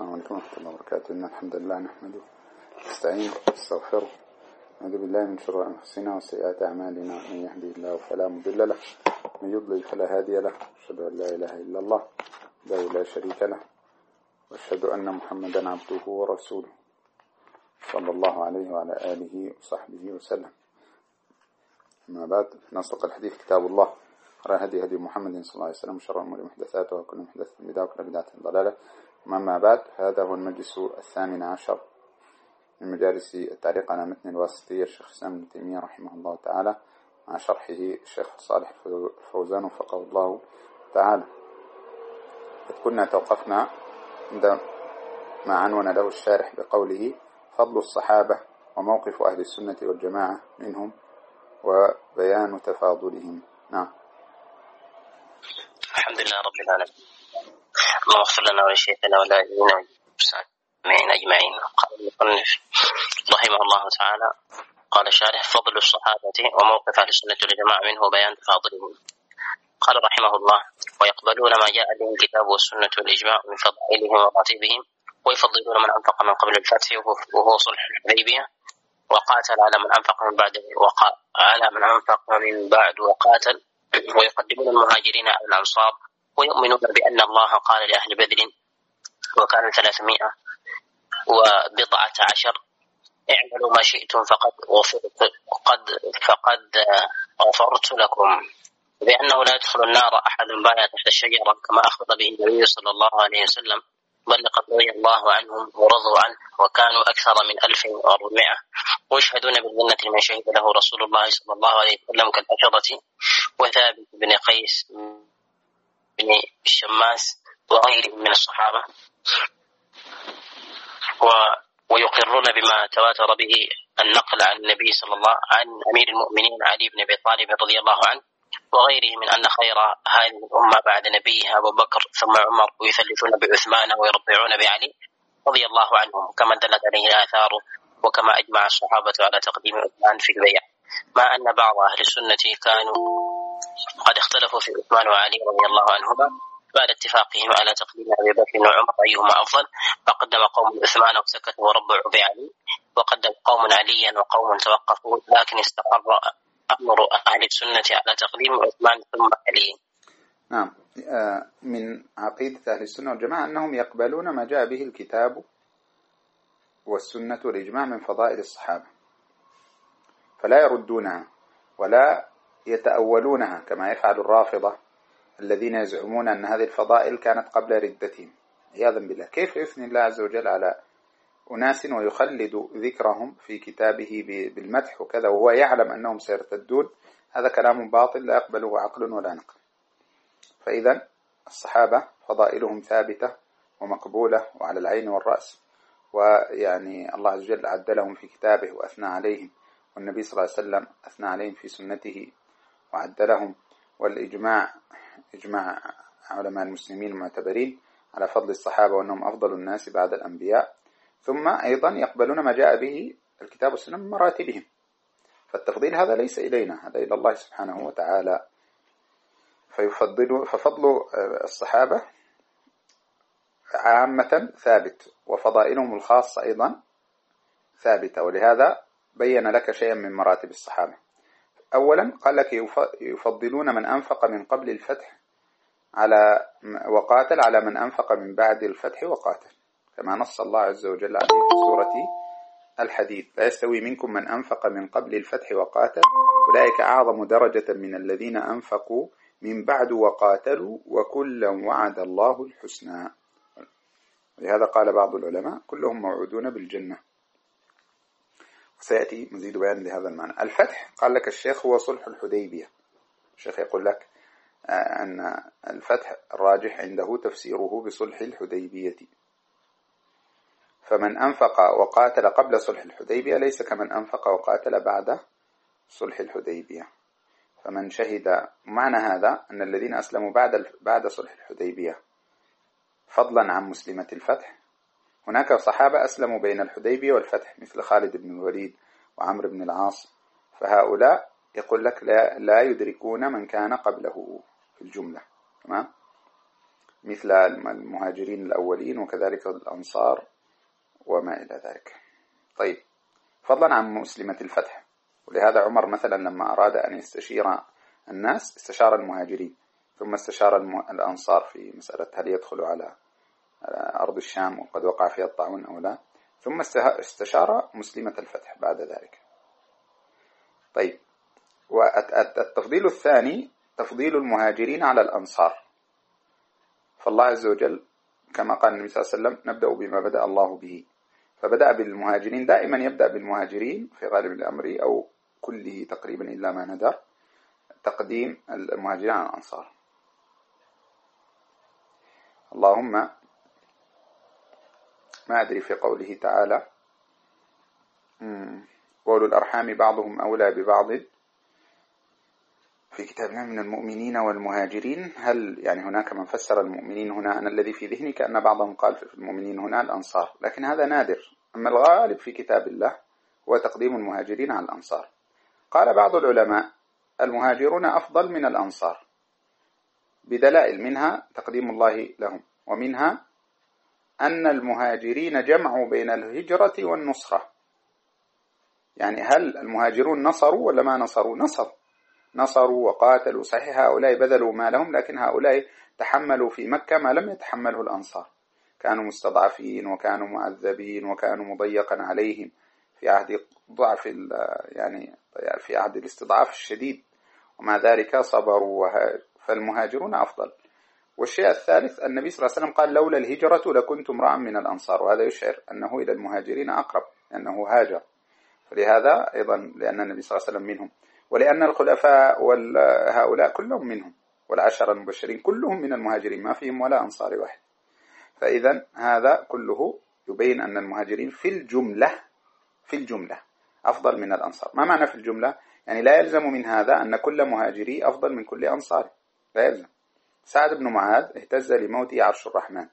السلام عليكم ورحمة الله وبركاته. إن الحمد لله نحمده ونستعينه ونستغفره ونعوذ بالله من شرور أنفسنا وسيئات أعمالنا، من يهدي الله فلا مضل له ومن يضلل فلا هادي له. أشهد أن لا إله إلا الله وحده لا شريك له وأشهد أن محمدا عبده ورسوله صلى الله عليه وعلى آله وصحبه وسلم. أما بعد، نصدق الحديث كتاب الله، خير هدي هدي محمد صلى الله عليه وسلم، شر الأمور محدثاتها وكل محدثة بدعة وكل بدعة ضلالة. أما بعد، هذا هو المجلس 18 من مجالس التعليق على متن الواسطية الشيخ الإسلام ابن تيمية رحمه الله تعالى مع شرحه الشيخ صالح فوزان وفقه الله تعالى. كنا توقفنا عندما عنون له الشارح بقوله: فضل الصحابة وموقف أهل السنة والجماعة منهم وبيان تفاضلهم. نعم. الحمد لله رب العالمين، اللهم اغفر لنا ولشيخنا ولأهلنا والمسلمين أجمعين. قال المصنف رحمه الله تعالى: قال الشارح: فضل الصحابة وموقف أهل السنة والجماعة منه وبيان تفاضلهم. قال رحمه الله: ويقبلون ما جاء به الكتاب والسنة والإجماع من فضائلهم ومراتبهم، ويفضلون من أنفق من قبل الفتح وهو صلح الحديبية، وقاتل على من أنفق من بعد وقاتل، ويقدمون المهاجرين على الأنصار، ويؤمنون بأن الله قال لأهل بدر وكانوا 319: اعملوا ما شئتم فقد غفرت لكم، بأنه لا يدخل النار أحد بايع تحت الشجرة كما أخبر به النبي صلى الله عليه وسلم، بل لقد رضي الله عنهم ورضوا عنه وكانوا أكثر من 1400، ويشهدون بالجنة لمن شهد له رسول الله صلى الله عليه وسلم كالأشرة وثابت بن قيس بن الشماس وغيرهم من الصحابة، ويقرون بما تواتر به النقل عن النبي صلى الله عن أمير المؤمنين علي بن أبي طالب رضي الله عنه وغيره من أن خير هذه الأمة بعد نبيها أبو بكر ثم عمر، ويثلثون بعثمان ويربعون بعلي رضي الله عنهم كما دلت عليه الآثار، وكما أجمع الصحابة على تقديم عثمان في البيع، مع أن بعض أهل السنة كانوا قد اختلفوا في عثمان وعلي رضي الله عنهما بعد اتفاقهم على تقديم أبي بكر وعمر أيهما أفضل، فقدم قوم عثمان وسكتوا وربعوا بعلي، وقدم قوم عليا وقوم توقفوا، لكن استقر أمر أهل السنة على تقديم عثمان ثم علي. نعم. من عقيدة أهل السنة والجماعة أنهم يقبلون ما جاء به الكتاب والسنة والإجماع من فضائل الصحابة، فلا يردونها ولا يتأولونها كما يفعل الرافضة الذين يزعمون أن هذه الفضائل كانت قبل ردتهم عياذا بالله. كيف يثني الله عز وجل على أناس ويخلد ذكرهم في كتابه بالمدح وكذا وهو يعلم أنهم سيرتدون؟ هذا كلام باطل لا يقبله عقل ولا نقل. فإذا الصحابة فضائلهم ثابتة ومقبولة وعلى العين والرأس، ويعني الله عز وجل عدلهم في كتابه وأثنى عليهم، والنبي صلى الله عليه وسلم أثنى عليهم في سنته وعدلهم، والإجماع إجماع علماء المسلمين المعتبرين على فضل الصحابة وأنهم أفضل الناس بعد الأنبياء. ثم أيضا يقبلون ما جاء به الكتاب والسنة من مراتبهم، فالتفضيل هذا ليس إلينا، هذا إلى الله سبحانه وتعالى. ففضل الصحابة عامة ثابت، وفضائلهم الخاصة أيضا ثابتة، ولهذا بين لك شيئا من مراتب الصحابة. أولا قال لك يفضلون من أنفق من قبل الفتح وقاتل على من أنفق من بعد الفتح وقاتل، كما نص الله عز وجل عليه في سورة الحديد: لا يستوي منكم من أنفق من قبل الفتح وقاتل أولئك أعظم درجة من الذين أنفقوا من بعد وقاتلوا وكلا وعد الله الحسنى. لهذا قال بعض العلماء: كلهم موعودون بالجنة، وسيأتي مزيد بيان لهذا المعنى. الفتح قال لك الشيخ هو صلح الحديبية. الشيخ يقول لك أن الفتح الراجح عنده تفسيره بصلح الحديبية، فمن أنفق وقاتل قبل صلح الحديبية ليس كمن أنفق وقاتل بعد صلح الحديبية. فمن شهد معنى هذا أن الذين أسلموا بعد صلح الحديبية فضلا عن مسلمة الفتح، هناك صحابة أسلموا بين الحديبية والفتح مثل خالد بن الوليد وعمرو بن العاص، فهؤلاء يقول لك لا يدركون من كان قبله في الجملة. تمام؟ مثل المهاجرين الأولين وكذلك الأنصار وما إلى ذلك. طيب، فضلا عن مسلمة الفتح، ولهذا عمر مثلا لما أراد أن يستشير الناس استشار المهاجرين ثم استشار الأنصار في مسألة هل يدخل على أرض الشام وقد وقع فيها الطاعون أو لا، ثم استشار مسلمة الفتح بعد ذلك. طيب، والتفضيل الثاني تفضيل المهاجرين على الأنصار. فالله عز وجل كما قال النبي صلى الله عليه وسلم نبدأ بما بدأ الله به، فبدأ بالمهاجرين، دائما يبدأ بالمهاجرين في غالب الأمر أو كله تقريبا إلا ما ندر، تقديم المهاجرين على الأنصار. اللهم ما أدري في قوله تعالى وأولو الأرحام بعضهم أولى ببعض في كتابنا من المؤمنين والمهاجرين، هل يعني هناك من فسر المؤمنين هنا؟ أنا الذي في ذهني كأن بعضهم قال في المؤمنين هنا الأنصار، لكن هذا نادر. أما الغالب في كتاب الله هو تقديم المهاجرين على الأنصار. قال بعض العلماء المهاجرون أفضل من الأنصار بدلائل، منها تقديم الله لهم، ومنها أن المهاجرين جمعوا بين الهجرة والنصرة. يعني هل المهاجرون نصروا ولا ما نصروا؟ نصروا وقاتلوا، صحيح هؤلاء بذلوا ما لهم، لكن هؤلاء تحملوا في مكة ما لم يتحمله الأنصار، كانوا مستضعفين وكانوا معذبين وكانوا مضيقا عليهم في عهد ضعف يعني في عهد الاستضعاف الشديد، ومع ذلك صبروا. فالمهاجرون أفضل. والشيء الثالث النبي صلى الله عليه وسلم قال لولا الهجرة لكنت امرأ من الأنصار، وهذا يشعر أنه إلى المهاجرين أقرب لأنه هاجر. فلهذا أيضا لأن النبي صلى الله عليه وسلم منهم، ولأن الخلفاء وهؤلاء كلهم منهم، والعشر المبشرين كلهم من المهاجرين ما فيهم ولا أنصار واحد. فإذا هذا كله يبين أن المهاجرين في الجملة أفضل من الأنصار. ما معنى في الجملة؟ يعني لا يلزم من هذا أن كل مهاجري أفضل من كل أنصار، لا يلزم. سعد بن معاذ اهتز لموته عرش الرحمن،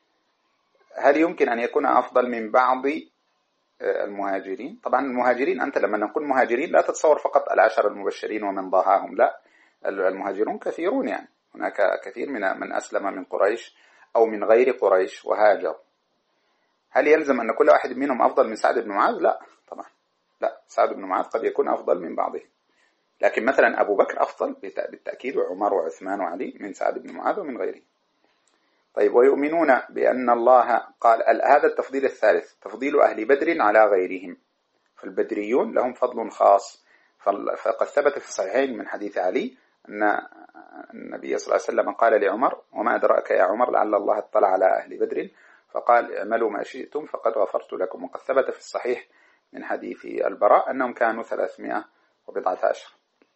هل يمكن أن يكون أفضل من بعض المهاجرين؟ طبعا المهاجرين، أنت لما نقول مهاجرين لا تتصور فقط العشر المبشرين ومن ضاهاهم، لا، المهاجرون كثيرون، يعني هناك كثير من أسلم من قريش أو من غير قريش وهاجر. هل يلزم أن كل واحد منهم أفضل من سعد بن معاذ؟ لا طبعا، لا، سعد بن معاذ قد يكون أفضل من بعضهم، لكن مثلا أبو بكر أفضل بالتأكيد، وعمر وعثمان وعلي من سعد بن معاذ ومن غيره. طيب، ويؤمنون بأن الله قال، هذا التفضيل الثالث تفضيل أهل بدر على غيرهم، فالبدريون لهم فضل خاص. فقد ثبت في الصحيحين من حديث علي أن النبي صلى الله عليه وسلم قال لعمر وما أدراك يا عمر لعل الله اطلع على أهل بدر فقال اعملوا ما شئتم فقد غفرت لكم. وقد ثبت في الصحيح من حديث البراء أنهم كانوا 314.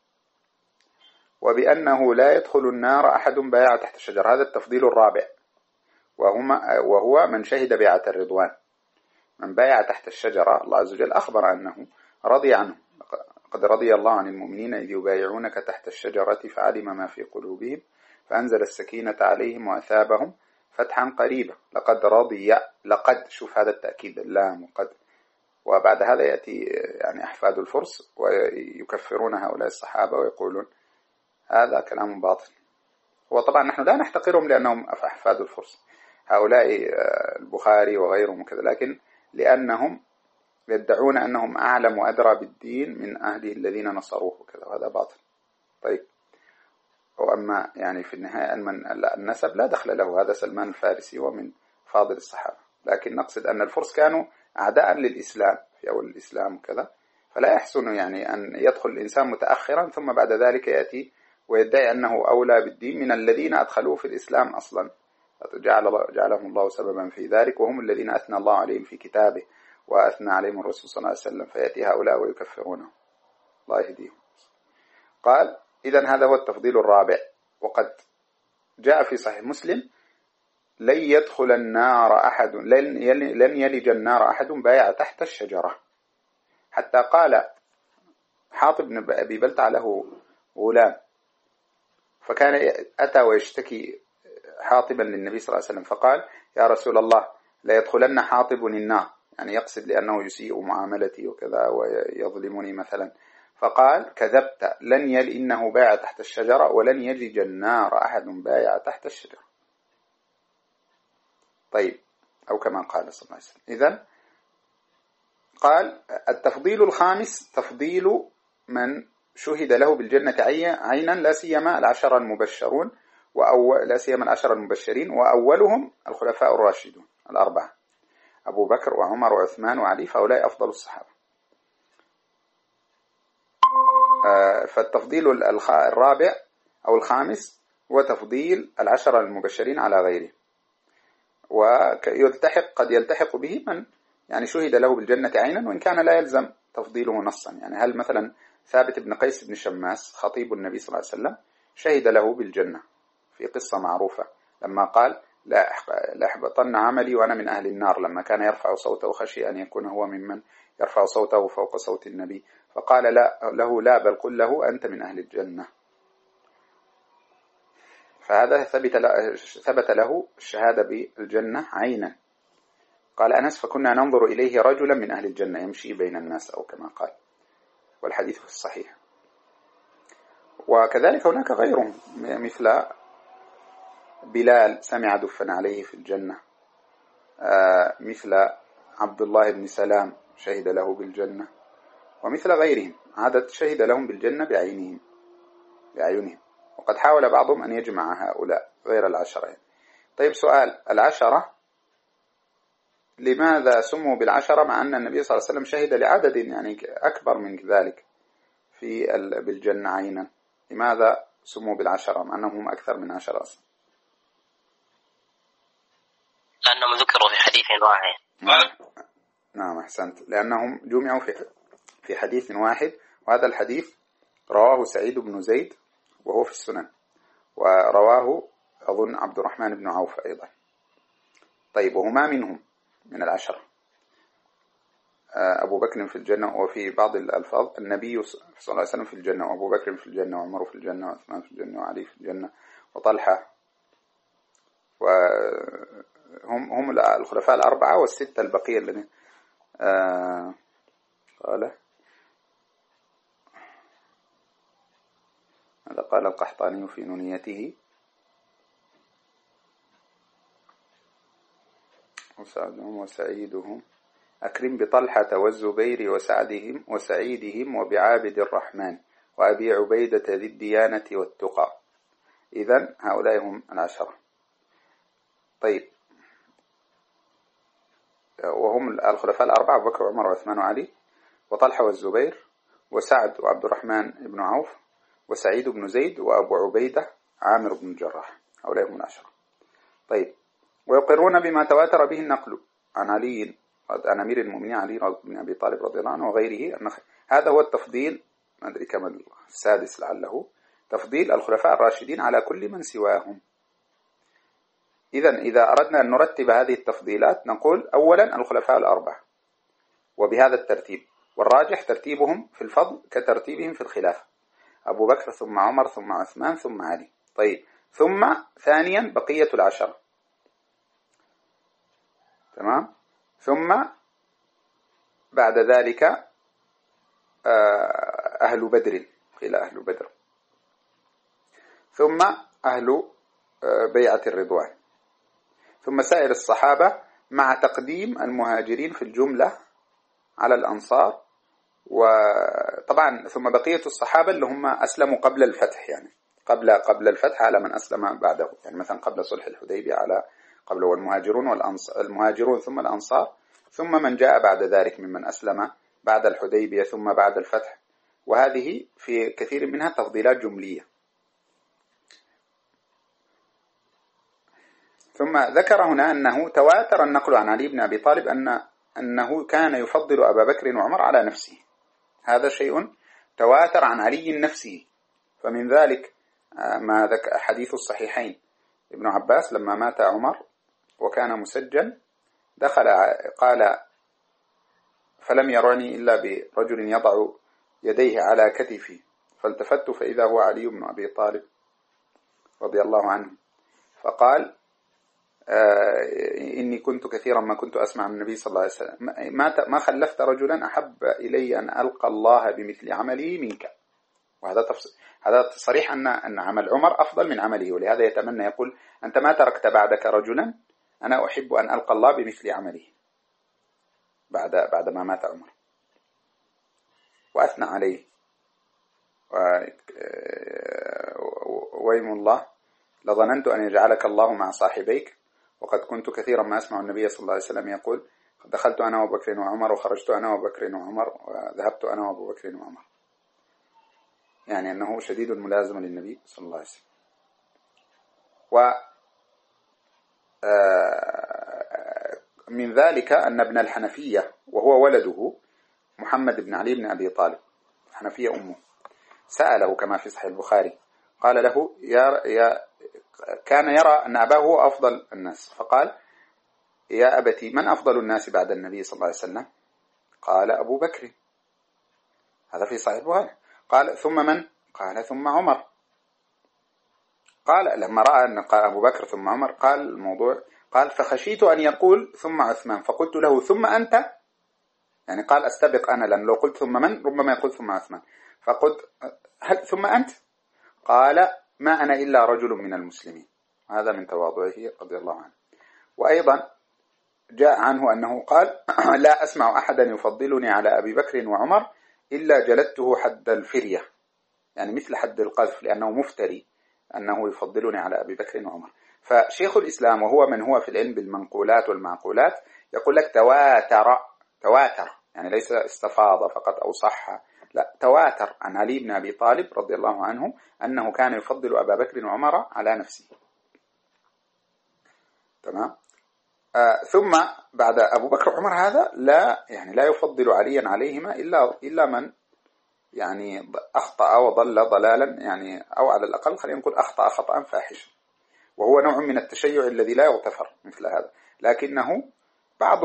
وبأنه لا يدخل النار أحد بايع تحت الشجر، هذا التفضيل الرابع، وهو من شهد بيعة الرضوان. من بايع تحت الشجرة الله عز وجل أخبر أنه رضي عنه، قد رضي الله عن المؤمنين إذ يبايعونك تحت الشجرة فعلم ما في قلوبهم فأنزل السكينة عليهم وأثابهم فتحا قريبا. لقد شوف هذا التأكيد، اللام وقد، وبعد هذا يأتي يعني أحفاد الفرس ويكفرون هؤلاء الصحابة ويقولون هذا كلام باطل. وطبعا نحن لا نحتقرهم لأنهم أحفاد الفرس، هؤلاء البخاري وغيرهم كذا، لكن لأنهم يدعون أنهم أعلم وأدرى بالدين من أهله الذين نصروه وكذا، وهذا باطل. طيب، وأما يعني في النهاية النسب لا دخل له، هذا سلمان الفارسي ومن فاضل الصحابة، لكن نقصد أن الفرس كانوا أعداء للإسلام في أول الإسلام وكذا، فلا يحسن يعني أن يدخل الإنسان متأخرا ثم بعد ذلك يأتي ويدعي أنه أولى بالدين من الذين أدخلوه في الإسلام أصلا، جعلهم الله سببا في ذلك، وهم الذين أثنى الله عليهم في كتابه وأثنى عليهم الرسول صلى الله عليه وسلم، فيأتي هؤلاء ويكفرونه، الله يهديهم. قال إذن هذا هو التفضيل الرابع. وقد جاء في صحيح مسلم لن يدخل النار أحد، لن يلج النار أحد بايع تحت الشجرة. حتى قال حاطب بن أبي بلتع له غلام، فكان أتى ويشتكي حاطبا للنبي صلى الله عليه وسلم، فقال يا رسول الله لا يدخلن حاطب النار، يعني يقصد لأنه يسيء معاملتي وكذا ويظلمني مثلا. فقال كذبت، إنه بايع تحت الشجرة ولن يلج النار أحد بايع تحت الشجرة. طيب، أو كما قال صلى الله عليه وسلم. إذن قال التفضيل الخامس تفضيل من شهد له بالجنة عينا، لا سيما العشر المبشرون، لا سيما العشر المبشرين، وأولهم الخلفاء الراشدون الأربعة، أبو بكر وعمر وعثمان وعلي، فهؤلاء أفضل الصحابة. فالتفضيل الرابع أو الخامس هو تفضيل العشر المبشرين على غيره، قد يلتحق به من يعني شهد له بالجنة عينا، وإن كان لا يلزم تفضيله نصا. يعني هل مثلا ثابت بن قيس بن شماس خطيب النبي صلى الله عليه وسلم شهد له بالجنة في قصة معروفة لما قال لا أحبطن عملي وأنا من أهل النار، لما كان يرفع صوته خشي أن يكون هو ممن يرفع صوته فوق صوت النبي، فقال لا بل قل له أنت من أهل الجنة. فهذا ثبت له الشهادة بالجنة عينا. قال أنس فكنا ننظر إليه رجلا من أهل الجنة يمشي بين الناس، أو كما قال، والحديث في الصحيح. وكذلك هناك غيرهم مثل بلال سمع دفا عليه في الجنة، مثل عبد الله بن سلام شهد له بالجنة، ومثل غيرهم عدد شهد لهم بالجنة بأعينهم. وقد حاول بعضهم أن يجمع هؤلاء غير العشرة. طيب، سؤال: العشرة لماذا سموا بالعشرة مع أن النبي صلى الله عليه وسلم شهد لعدد يعني أكبر من ذلك بالجنة عينا؟ لماذا سموا بالعشرة مع أنهم أكثر من 10 أصلا؟ لأنهم ذكروا في حديث واحد. نعم، أحسنت، لأنهم جمعوا في حديث واحد، وهذا الحديث رواه سعيد بن زيد وهو في السنن، ورواه أظن عبد الرحمن بن عوف أيضا. طيب، وهما منهم من العشرة، أبو بكر في الجنة، وفي بعض الألفاظ النبي صلى الله عليه وسلم في الجنة، وأبو بكر في الجنة، وعمر في الجنة، وعثمان في الجنة، وعلي في الجنة، وطلحة، وهم الخلفاء الأربعة، والستة البقية الذين قال هذا قال القحطاني في نونيته: وسعدهم وسعيدهم أكرم بطلحة والزبير وسعدهم وسعيدهم وبعابد الرحمن وأبي عبيدة ذي الديانة والتقى. إذن هؤلاء هم العشرة. طيب، وهم الخلفاء الأربعة: أبو بكر وعمر وعثمان وعلي، وطلحة والزبير، وسعد وعبد الرحمن بن عوف، وسعيد بن زيد، وأبو عبيدة عامر بن الجراح. هؤلاء هم العشرة. طيب، ويقرون بما تواتر به النقل عن علي، عن أمير المؤمنين علي بن أبي طالب رضي الله عنه وغيره، أن هذا هو التفضيل، ما أدري كما السادس لعله، تفضيل الخلفاء الراشدين على كل من سواهم. إذا أردنا أن نرتب هذه التفضيلات نقول: أولا الخلفاء الأربعة، وبهذا الترتيب، والراجح ترتيبهم في الفضل كترتيبهم في الخلافة: أبو بكر ثم عمر ثم عثمان ثم علي. طيب، ثم ثانيا بقية العشرة، تمام، ثم بعد ذلك أهل بدر، قيل أهل بدر، ثم أهل بيعة الرضوان، ثم سائر الصحابة، مع تقديم المهاجرين في الجملة على الأنصار. وطبعا ثم بقية الصحابة اللي هم أسلموا قبل الفتح، يعني قبل الفتح على من أسلم بعده، يعني مثلا قبل صلح الحديبية على قبل، والمهاجرون المهاجرون ثم الأنصار، ثم من جاء بعد ذلك ممن أسلم بعد الحديبية ثم بعد الفتح. وهذه في كثير منها تفضيلات جملية. ثم ذكر هنا أنه تواتر النقل عن علي بن أبي طالب أنه كان يفضل أبا بكر وعمر على نفسه. هذا شيء تواتر عن علي نفسه. فمن ذلك ما ذكر حديث الصحيحين: ابن عباس لما مات عمر وكان مسجن دخل قال: فلم يرعني إلا برجل يضع يديه على كتفي، فالتفت فإذا هو علي بن أبي طالب رضي الله عنه، فقال: إني كنت كثيرا ما كنت أسمع من النبي صلى الله عليه وسلم ما خلفت رجلا أحب إلي أن ألقى الله بمثل عمله منك. وهذا هذا صريح أن عمل عمر أفضل من عمله، ولهذا يتمنى يقول: أنت ما تركت بعدك رجلا أنا أحب أن ألقى الله بمثل عمله بعد ما مات عمر، وأثنى عليه. ويم الله لظننت أن يجعلك الله مع صاحبيك، وقد كنت كثيرا ما أسمع النبي صلى الله عليه وسلم يقول دخلت أنا وأبو بكر وعمر وخرجت أنا وأبو بكر وعمر وذهبت أنا وأبو بكر وعمر، يعني أنه شديد الملازمة للنبي صلى الله عليه وسلم. ومن ذلك أن ابن الحنفية وهو ولده محمد بن علي بن أبي طالب، الحنفية أمه، سأله كما في صحيح البخاري، قال له كان يرى أن أباه هو أفضل الناس، فقال يا أبتي من أفضل الناس بعد النبي صلى الله عليه وسلم؟ قال أبو بكر، هذا في صحيح البخاري. قال ثم من؟ قال ثم عمر. قال لما رأى أن قال أبو بكر ثم عمر قال الموضوع، قال فخشيت أن يقول ثم عثمان، فقلت له ثم أنت، يعني قال أستبق أنا، لأن لو قلت ثم من ربما يقول ثم عثمان، فقلت هل ثم أنت؟ قال ما أنا إلا رجل من المسلمين. هذا من تواضعه رضي الله عنه. وأيضا جاء عنه أنه قال لا أسمع أحدا يفضلني على أبي بكر وعمر إلا جلدته حد الفرية، يعني مثل حد القذف، لأنه مفتري أنه يفضلني على أبي بكر وعمر. فشيخ الإسلام وهو من هو في العلم بالمنقولات والمعقولات يقول لك تواتر، يعني ليس استفاض فقط أو صح، لا، تواتر عن علي بن أبي طالب رضي الله عنه أنه كان يفضل أبا بكر وعمر على نفسه. تمام. ثم بعد أبو بكر وعمر هذا لا يفضل عليا عليهما إلا من يعني أخطأ وضل ضلالا، يعني أو على الأقل خلينا نقول أخطأ خطأ فاحشا، وهو نوع من التشيع الذي لا يغتفر مثل هذا. لكنه بعض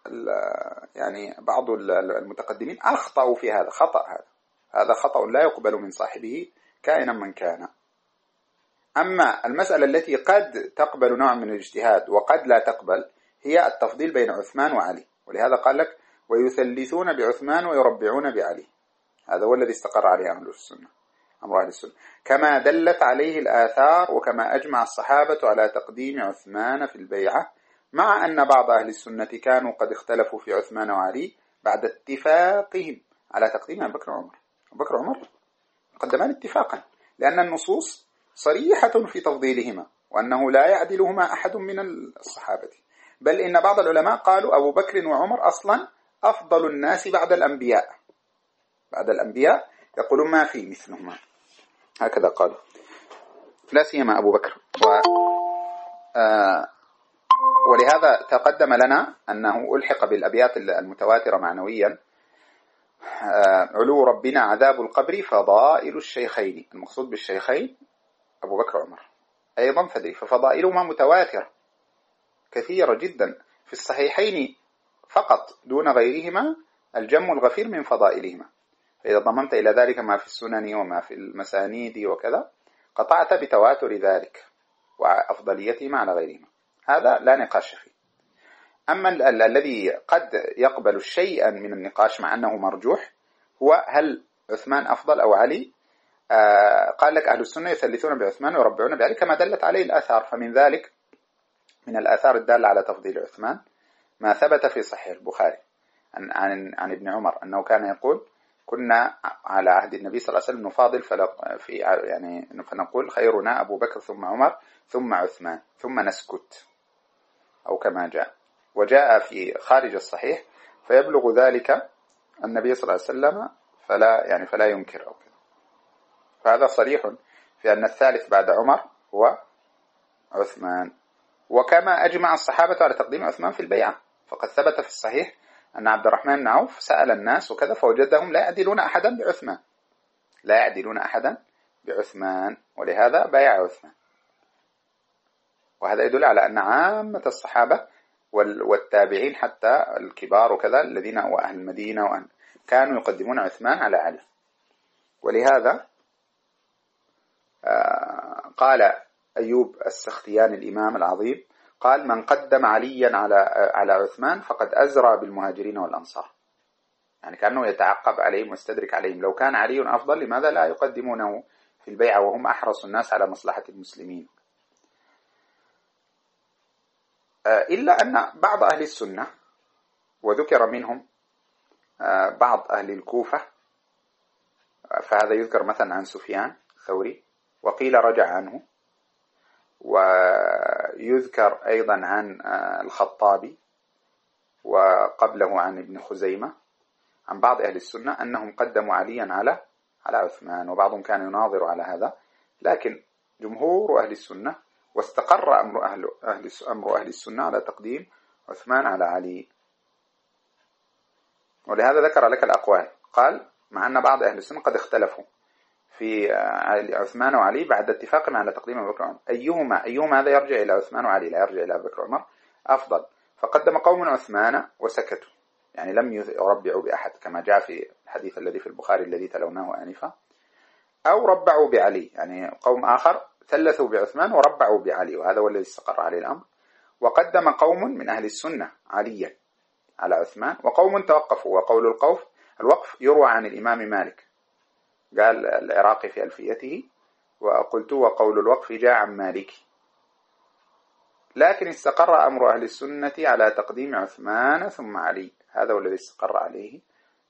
المتقدمين أخطأوا في هذا خطأ، هذا خطأ لا يقبل من صاحبه كائنا من كان. أما المسألة التي قد تقبل نوع من الاجتهاد وقد لا تقبل هي التفضيل بين عثمان وعلي، ولهذا قال لك ويثلثون بعثمان ويربعون بعلي، هذا هو الذي استقر عليه أمر أهل السنة، كما دلت عليه الآثار، وكما أجمع الصحابة على تقديم عثمان في البيعة، مع أن بعض أهل السنة كانوا قد اختلفوا في عثمان وعلي بعد اتفاقهم على تقديم أبي بكر وعمر. أبو بكر وعمر قدمان اتفاقا، لأن النصوص صريحة في تفضيلهما، وأنه لا يعدلهما أحد من الصحابة، بل إن بعض العلماء قالوا أبو بكر وعمر أصلا أفضل الناس بعد الأنبياء، يقولون ما في مثلهما، هكذا قالوا، لا سيما أبو بكر. ولهذا تقدم لنا أنه ألحق بالأبيات المتواترة معنويا علو ربنا عذاب القبر فضائل الشيخين، المقصود بالشيخين أبو بكر وعمر، أيضا ففضائلهما متواترة كثيرة جدا في الصحيحين فقط دون غيرهما الجم الغفير من فضائلهما. فإذا ضممت إلى ذلك ما في السنن وما في المسانيد وكذا قطعت بتواتر ذلك وأفضليتهما على غيرهما، هذا لا نقاش فيه. أما الذي قد يقبل شيئا من النقاش مع أنه مرجوح هو هل عثمان أفضل أو علي. قال لك أهل السنة يثلثون بعثمان ويربعون بعلي كما دلت عليه الآثار، فمن ذلك من الآثار الدالة على تفضيل عثمان ما ثبت في صحيح البخاري عن ابن عمر أنه كان يقول كنا على عهد النبي صلى الله عليه وسلم نفاضل فنقول خيرنا أبو بكر ثم عمر ثم عثمان ثم نسكت، أو كما جاء، وجاء في خارج الصحيح فيبلغ ذلك النبي صلى الله عليه وسلم فلا ينكر أو كذا. فهذا صريح في أن الثالث بعد عمر هو عثمان. وكما أجمع الصحابة على تقديم عثمان في البيعة، فقد ثبت في الصحيح أن عبد الرحمن بن عوف سأل الناس وكذا فوجدهم لا يعدلون أحدا بعثمان، ولهذا بايع عثمان. وهذا يدل على أن عامة الصحابة والتابعين حتى الكبار وكذا الذين وأهل المدينة كانوا يقدمون عثمان على علي. ولهذا قال أيوب السختياني الإمام العظيم قال من قدم عليا على عثمان فقد أزرى بالمهاجرين والأنصار، يعني كأنه يتعقب عليهم ويستدرك عليهم، لو كان علي أفضل لماذا لا يقدمونه في البيعة وهم أحرص الناس على مصلحة المسلمين. إلا أن بعض أهل السنة، وذكر منهم بعض أهل الكوفة، فهذا يذكر مثلا عن سفيان الثوري وقيل رجع عنه، ويذكر أيضا عن الخطابي وقبله عن ابن خزيمة عن بعض أهل السنة أنهم قدموا عليا على عثمان، وبعضهم كان يناظر على هذا، لكن جمهور أهل السنة واستقر أمر أهل السنة على تقديم عثمان على علي. ولهذا ذكر لك الأقوال، قال مع أن بعض أهل السنة قد اختلفوا في عثمان وعلي بعد اتفاقهم على تقديم أبي بكر وعمر، أيهما هذا يرجع إلى عثمان وعلي لا يرجع إلى أبي بكر وعمر أفضل، فقدم قوم عثمان وسكتوا، يعني لم يربعوا بأحد كما جاء في الحديث الذي في البخاري الذي تلوناه آنفا، أو ربعوا بعلي، يعني قوم آخر ثلثوا بعثمان وربعوا بعلي، وهذا هو الذي استقر عليه الأمر. وقدم قوم من أهل السنة عليا على عثمان، وقوم توقفوا، وقول الوقف يروى عن الإمام مالك، قال العراقي في ألفيته وقلت وقول الوقف جاء عن مالك، لكن استقر أمر أهل السنة على تقديم عثمان ثم علي، هذا هو الذي استقر عليه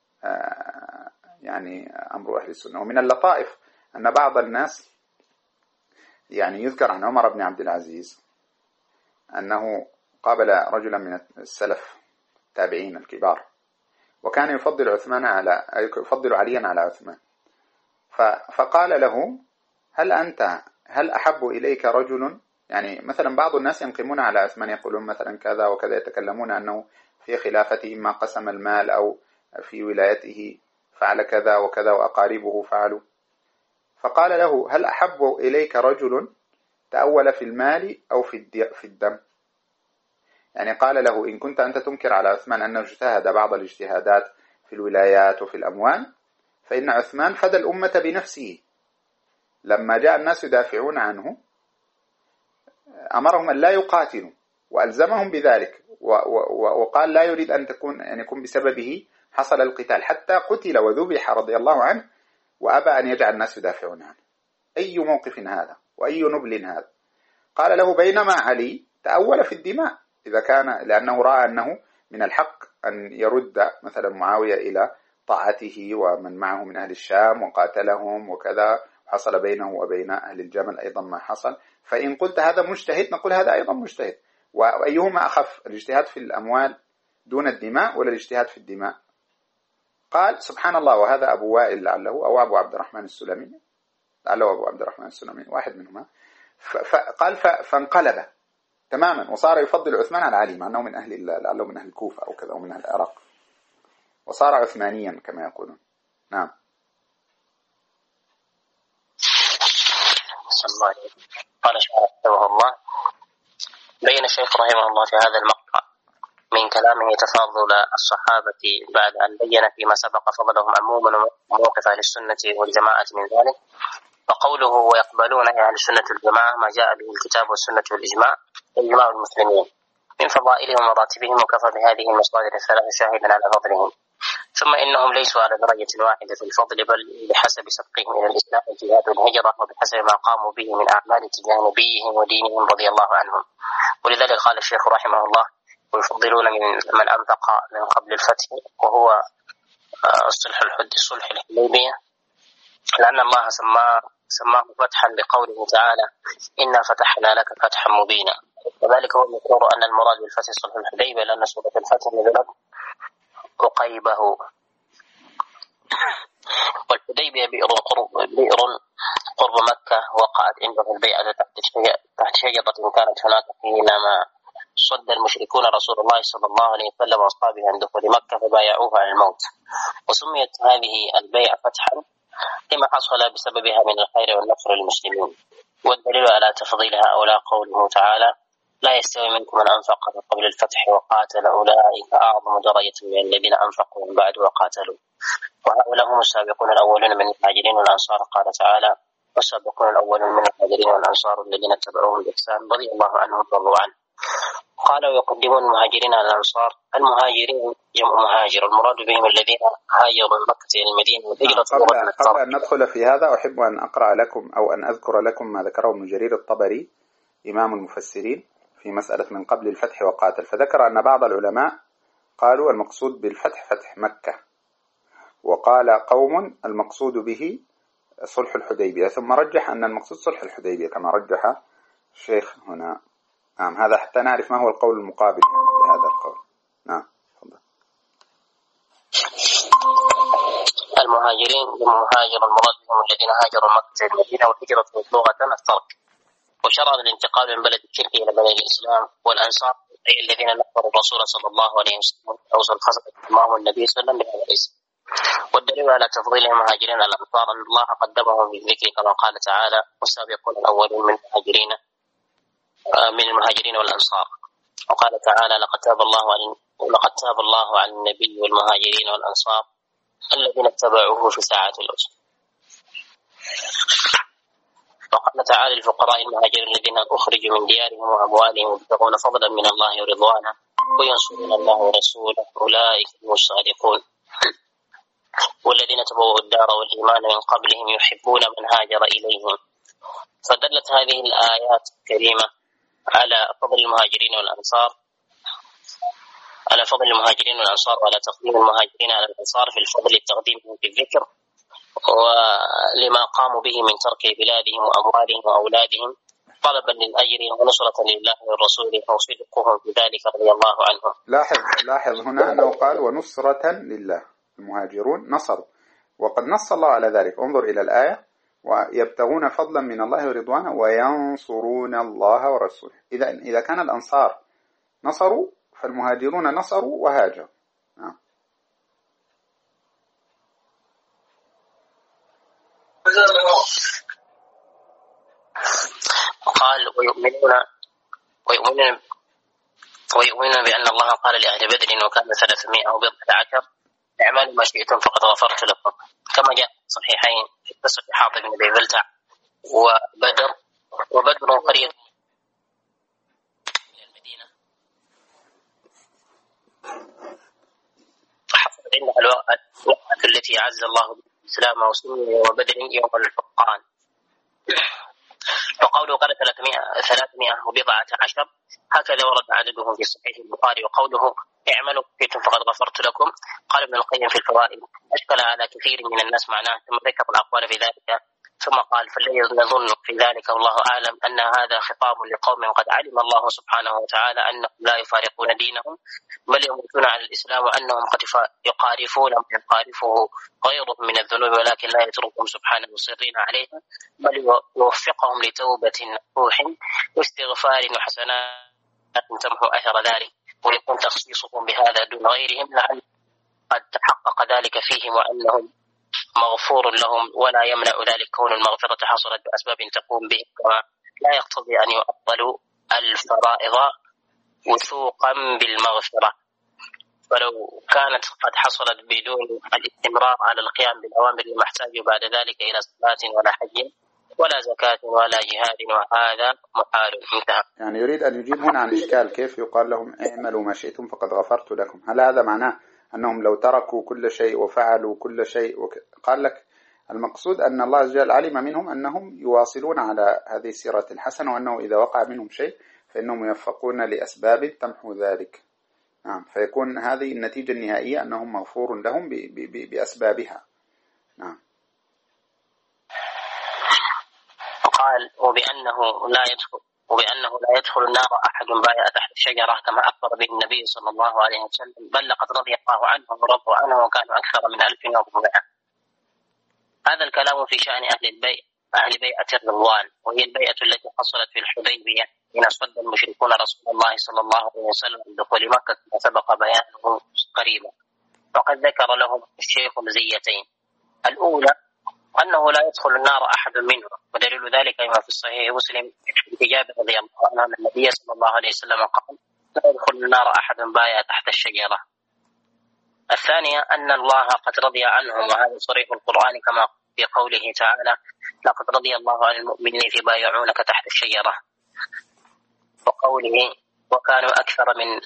يعني أمر أهل السنة. ومن اللطائف أن بعض الناس يعني يذكر عن عمر بن عبد العزيز أنه قابل رجلا من السلف التابعين الكبار، وكان يفضل عليا على عثمان، فقال له هل أحب إليك رجل، يعني مثلا بعض الناس ينقمون على عثمان، يقولون مثلا كذا وكذا، يتكلمون أنه في خلافته ما قسم المال، أو في ولايته فعل كذا وكذا وأقاربه فعلوا، فقال له هل أحب إليك رجل تأول في المال أو في الدم؟ يعني قال له إن كنت أنت تنكر على عثمان أنه اجتهد بعض الاجتهادات في الولايات وفي الأموال، فإن عثمان فدى الأمة بنفسه، لما جاء الناس يدافعون عنه أمرهم أن لا يقاتلوا وألزمهم بذلك، وقال لا يريد أن يكون بسببه حصل القتال، حتى قتل وذبح رضي الله عنه، وأبى أن يجعل الناس يدافعون عنه. أي موقف هذا وأي نبل هذا؟ قال له بينما علي تأول في الدماء، إذا كان لأنه رأى أنه من الحق أن يرد مثلا معاوية إلى طاعته ومن معه من أهل الشام وقاتلهم وكذا، حصل بينه وبين أهل الجمل أيضا ما حصل، فإن قلت هذا مجتهد نقول هذا أيضا مجتهد، وأيهما أخف، الاجتهاد في الأموال دون الدماء ولا الاجتهاد في الدماء؟ قال سبحان الله، وهذا أبو وائل لعله أو أبو عبد الرحمن السلمي، لعله أبو عبد الرحمن السلمي واحد منهما، قال فانقلب تماما وصار يفضل عثمان على علي، مع أنه من أهل لعله من أهل الكوفة أو كذا، أو من أهل العراق، وصار عثمانيا كما يقولون. نعم. قال الشيخ رحمه الله: بين الشيخ رحمه الله في هذا المقطع من كلامه تفاضل الصحابة بعد أن بين فيما سبق فضلهم عموما وموقف أهل السنة والجماعة من ذلك، فقوله ويقبلون أهل السنة والجماعة ما جاء به الكتاب والسنة والإجماع إجماع المسلمين من فضائلهم ومراتبهم، وكفى بهذه المصادر الثلاثة شاهدا على فضلهم. ثم إنهم ليسوا على درجة واحدة في الفضل، بل بحسب سبقهم إلى الإسلام والجهاد والهجرة، وبحسب ما قاموا به من أعمال تجاه نبيهم ودينهم رضي الله عنهم. ولذلك قال الشيخ رحمه الله: ويفضلون من أنفق من قبل الفتح، وهو الصلح الحديبية، لأن الله سماه فتحا بقوله تعالى: إنا فتحنا لك فتحا مبينا. وذلك هو المذكور أن المراد بالفتح صلح الحديبية، لأن سورة الفتح نزلت عقيبه. والحديبية بئر قرب مكة، وقعت عنده البيعة تحت شجرة كانت هناك حينما صد المشركون رسول الله صلى الله عليه وسلم وأصحابه عن دخول مكة فبايعوه على الموت. وسميت هذه البيعة فتحا لما حصل بسببها من الخير والنصر للمسلمين. والدليل على تفضيلها أولى قوله تعالى: لا يستوي منكم من أنفق قبل الفتح وقاتل، أولئك أعظم درجة من الذين أنفقوا من بعد وقاتلوا، وهؤلاء هم السابقون الأولون من المهاجرين والأنصار. قال تعالى: والسابقون الأولون من المهاجرين والأنصار الذين اتبعوهم بإحسان رضي الله عنهم ورضوا عنه. قال: ويقدمون المهاجرين على الأنصار. المهاجرين جمع مهاجر، المراد بهم الذين هاجروا من مكة إلى المدينة والهجرة. قبل أن ندخل في هذا أحب أن أقرأ لكم أو أن أذكر لكم ما ذكره ابن جرير الطبري إمام المفسرين في في مسألة من قبل الفتح وقاتل، فذكر أن بعض العلماء قالوا المقصود بالفتح فتح مكة، وقال قوم المقصود به صلح الحديبية، ثم رجح أن المقصود صلح الحديبية كما رجح الشيخ هنا. نعم، هذا حتى نعرف ما هو القول المقابل لهذا القول. نعم، تفضل. المهاجرين المهاجر المراد بهم الذين هاجروا مكة إلى المدينة، والهجرة لغة الترك، وشرع الانتقال من بلد الشرك إلى بلد الإسلام. والأنصار أي الذين نصروا الرسول صلى الله عليه وسلم أوصى الخزرج معهم النبي صلى الله عليه وسلم بهذا الاسم. والدليل على تفضيل المهاجرين على الأنصار أن الله قدمهم بالذكر كما قال تعالى: والسابقون الأولون من المهاجرين والأنصار. وقال تعالى: لقد تاب الله على النبي والمهاجرين والأنصار الذين اتبعوه في ساعة العسر. وقال تعالى: الفقراء المهاجرين الذين أخرجوا من ديارهم وأموالهم يبتغون فضلا من الله ورضوانا وينصرون الله ورسوله أولئك هم الصادقون. والذين تبوأوا الدار والإيمان من قبلهم يحبون من هاجر إليهم. فدلت هذه الآيات الكريمة على فضل المهاجرين والأنصار، وعلى تقديم المهاجرين على الأنصار في الفضل التقديم في الذكر، ولما قاموا به من ترك بلادهم وأموالهم وأولادهم طلبا للأجر ونصرة لله ورسوله وصدقهم في ذلك رضي الله عنهم. لاحظ هنا أنه قال ونصرة لله. المهاجرون نصروا، وقد نص الله على ذلك. انظر إلى الآية: ويبتغون فضلا من الله ورضوانا وينصرون الله ورسوله. إذا كان الأنصار نصروا فالمهاجرون نصروا وهاجروا. قال: ويؤمنون بأن الله قال لأهل بدر وكان 319: اعملوا ما شئتم فقد غفرت لكم، كما جاء في الصحيحين في قصة حاطب بن أبي بلتع وبدر قرية من المدينة حصلت عندها الوقعة التي عز الله بالإسلام وسلم وبدر يوم الفرقان. وقوله قال 319 هكذا ورد عددهم في صحيح البخاري. وقوله اعملوا كنتم فقد غفرت لكم قال ابن القيم في الفوائد: أشكل على كثير من الناس معناه، ثم ذكر الأقوال في ذلك، ثم قال: فالذي نظن في ذلك والله أعلم أن هذا خطاب لقوم قد علم الله سبحانه وتعالى أنهم لا يفارقون دينهم بل يموتون على الإسلام، وأنهم قد يقارفون ما يقارفه غيرهم من الذنوب، ولكن لا يتركهم سبحانه مصرين عليها، بل يوفقهم لتوبة نصوح واستغفار وحسنات تمحو أثر ذلك، ويكون تخصيصهم بهذا دون غيرهم لعل قد تحقق ذلك فيهم وأنهم مغفور لهم، ولا يمنع ذلك كون المغفرة حصلت بأسباب تقوم به، كما لا يقتضي أن يؤطلوا الفرائض وثوقا بالمغفرة، ولو كانت قد حصلت بدون الاستمرار على القيام بالأوامر المحتاج بعد ذلك إلى صلاة ولا حج ولا زكاة ولا جهاد، وهذا محال. انتهى. يعني يريد أن يجيب هنا عن إشكال: كيف يقال لهم اعملوا ما شئتم فقد غفرت لكم؟ هل هذا معناه أنهم لو تركوا كل شيء وفعلوا كل شيء قال لك المقصود أن الله عز وجل علم منهم أنهم يواصلون على هذه السيرة الحسنة، وأنه إذا وقع منهم شيء فإنهم يوفقون لأسباب تمحو ذلك. نعم، فيكون هذه النتيجة النهائية أنهم مغفور لهم بأسبابها. نعم. قال: وبأنه لا يدخل النار أحد بايع تحت الشجرة كما أخبر به النبي صلى الله عليه وسلم، بل لقد رضي الله عنهم ورضوا عنه وكانوا أكثر من 1400. هذا الكلام في شأن أهل بيعة الرضوان، وهي البيعة التي حصلت في الحديبية حين صد المشركون رسول الله صلى الله عليه وسلم عن دخول مكة كما سبق بيانه قريبا. وقد ذكر لهم الشيخ مزيتين: الأولى أنه لا يدخل النار أحد منهم، ودليل ذلك ما في الصحيح مسلم من حديث جابر رضي الله عنه أن النبي صلى الله عليه وسلم قال: لا يدخل النار أحد بايع تحت الشجرة. الثانية أن الله قد رضي عنهم، وهذا صريح القرآن كما في قوله تعالى: لقد رضي الله عن المؤمنين إذ يبايعونك تحت الشجرة، وقوله وكانوا أكثر من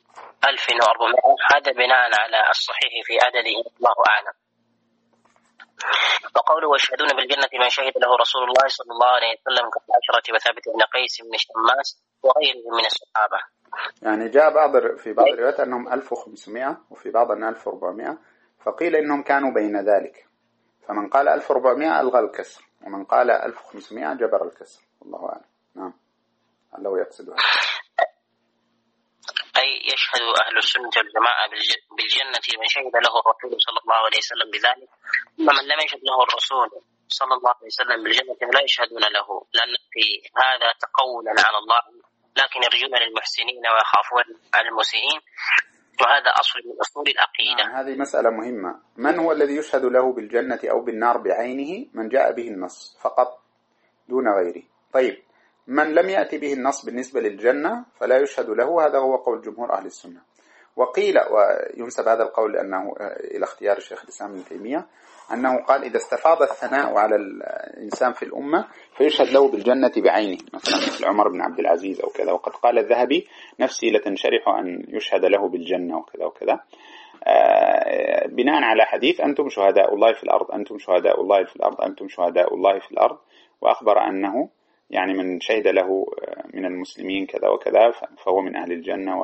1400. هذا بناء على الصحيح في عدده الله أعلم. وقوله ويشهدون بالجنة ما شهد له رسول الله صلى الله عليه وسلم كالعشرة وثابت بن قيس بن شماس وغيره من الصحابة. يعني جاء في بعض الروايات أنهم 1500 وفي بعض أنهم 1400، فقيل إنهم كانوا بين ذلك، فمن قال 1400 ألغى الكسر، ومن قال 1500 جبر الكسر، والله أعلم. نعم، الله يقصد هذا. أي يشهد أهل السنة والجماعة بالجنة من شهد له الرسول صلى الله عليه وسلم بذلك، أما من لم يشهد له الرسول صلى الله عليه وسلم بالجنة لا يشهدون له، لأن في هذا تقولا على الله، لكن يرجون للمحسنين ويخافون على المسيئين، وهذا أصل من أصول العقيدة. هذه مسألة مهمة. من هو الذي يشهد له بالجنة أو بالنار بعينه؟ من جاء به النص فقط دون غيره. طيب، من لم يأتي به النص بالنسبة للجنة فلا يشهد له، هذا هو قول جمهور أهل السنة. وقيل، وينسب هذا القول أنه إلى اختيار الشيخ الإسلام ابن تيمية، أنه قال إذا استفاض الثناء على الإنسان في الأمة فيشهد له بالجنة بعينه، مثلا مثل عمر بن عبد العزيز أو كذا. وقد قال الذهبي نفسي لتنشرح أن يشهد له بالجنة وكذا وكذا، بناء على حديث أنتم شهداء الله في الأرض، أنتم شهداء الله في الأرض، أنتم شهداء الله في الأرض. وأخبر أنه يعني من شهد له من المسلمين كذا وكذا فهو من أهل الجنة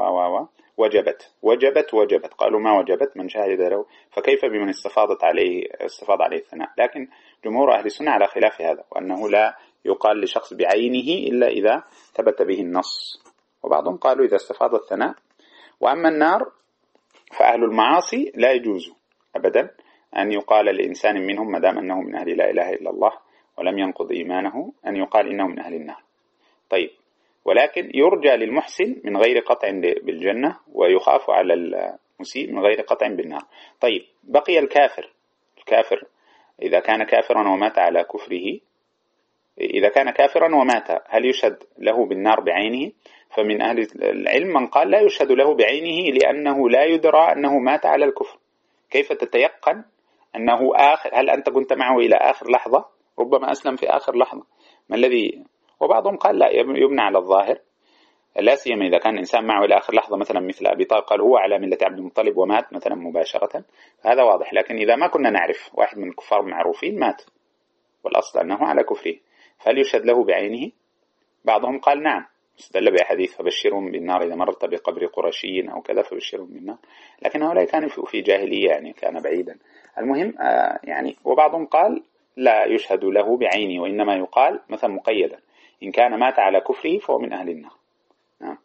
وجبت. قالوا ما وجبت من شهد له، فكيف بمن استفاض عليه الثناء؟ لكن جمهور أهل السنة على خلاف هذا، وأنه لا يقال لشخص بعينه إلا إذا ثبت به النص، وبعضهم قالوا إذا استفاض الثناء. وأما النار فأهل المعاصي لا يجوز أبدا أن يقال لإنسان منهم ما دام أنه من أهل لا إله إلا الله ولم ينقض إيمانه أن يقال إنه من أهل النار. طيب، ولكن يرجى للمحسن من غير قطع بالجنة، ويخاف على المسيء من غير قطع بالنار. طيب، بقي الكافر إذا كان كافرا ومات على كفره، إذا كان كافرا ومات هل يشهد له بالنار بعينه؟ فمن أهل العلم من قال لا يشهد له بعينه، لأنه لا يدرى أنه مات على الكفر. كيف تتيقن أنه هل أنت كنت معه إلى آخر لحظة؟ ربما أسلم في آخر لحظة، ما الذي؟ وبعضهم قال لا، يبنى على الظاهر، لا سيما إذا كان الإنسان معه إلى آخر لحظة، مثلا مثل أبي طالب قال هو على ملة عبد المطلب ومات مثلا مباشرة، هذا واضح. لكن إذا ما كنا نعرف واحد من الكفار معروفين مات والأصل أنه على كفره، فهل يشهد له بعينه؟ بعضهم قال نعم، استدل بحديث فبشرهم بالنار إذا مرت بقبر قرشي أو كذا فبشرهم بالنار، لكن هؤلاء كانوا في جاهلية، يعني كان بعيدا. المهم يعني، وبعضهم قال لا يشهد له بعينه، وإنما يقال مثلا مقيدا إن كان مات على كفره فهو من أهل النار. نعم.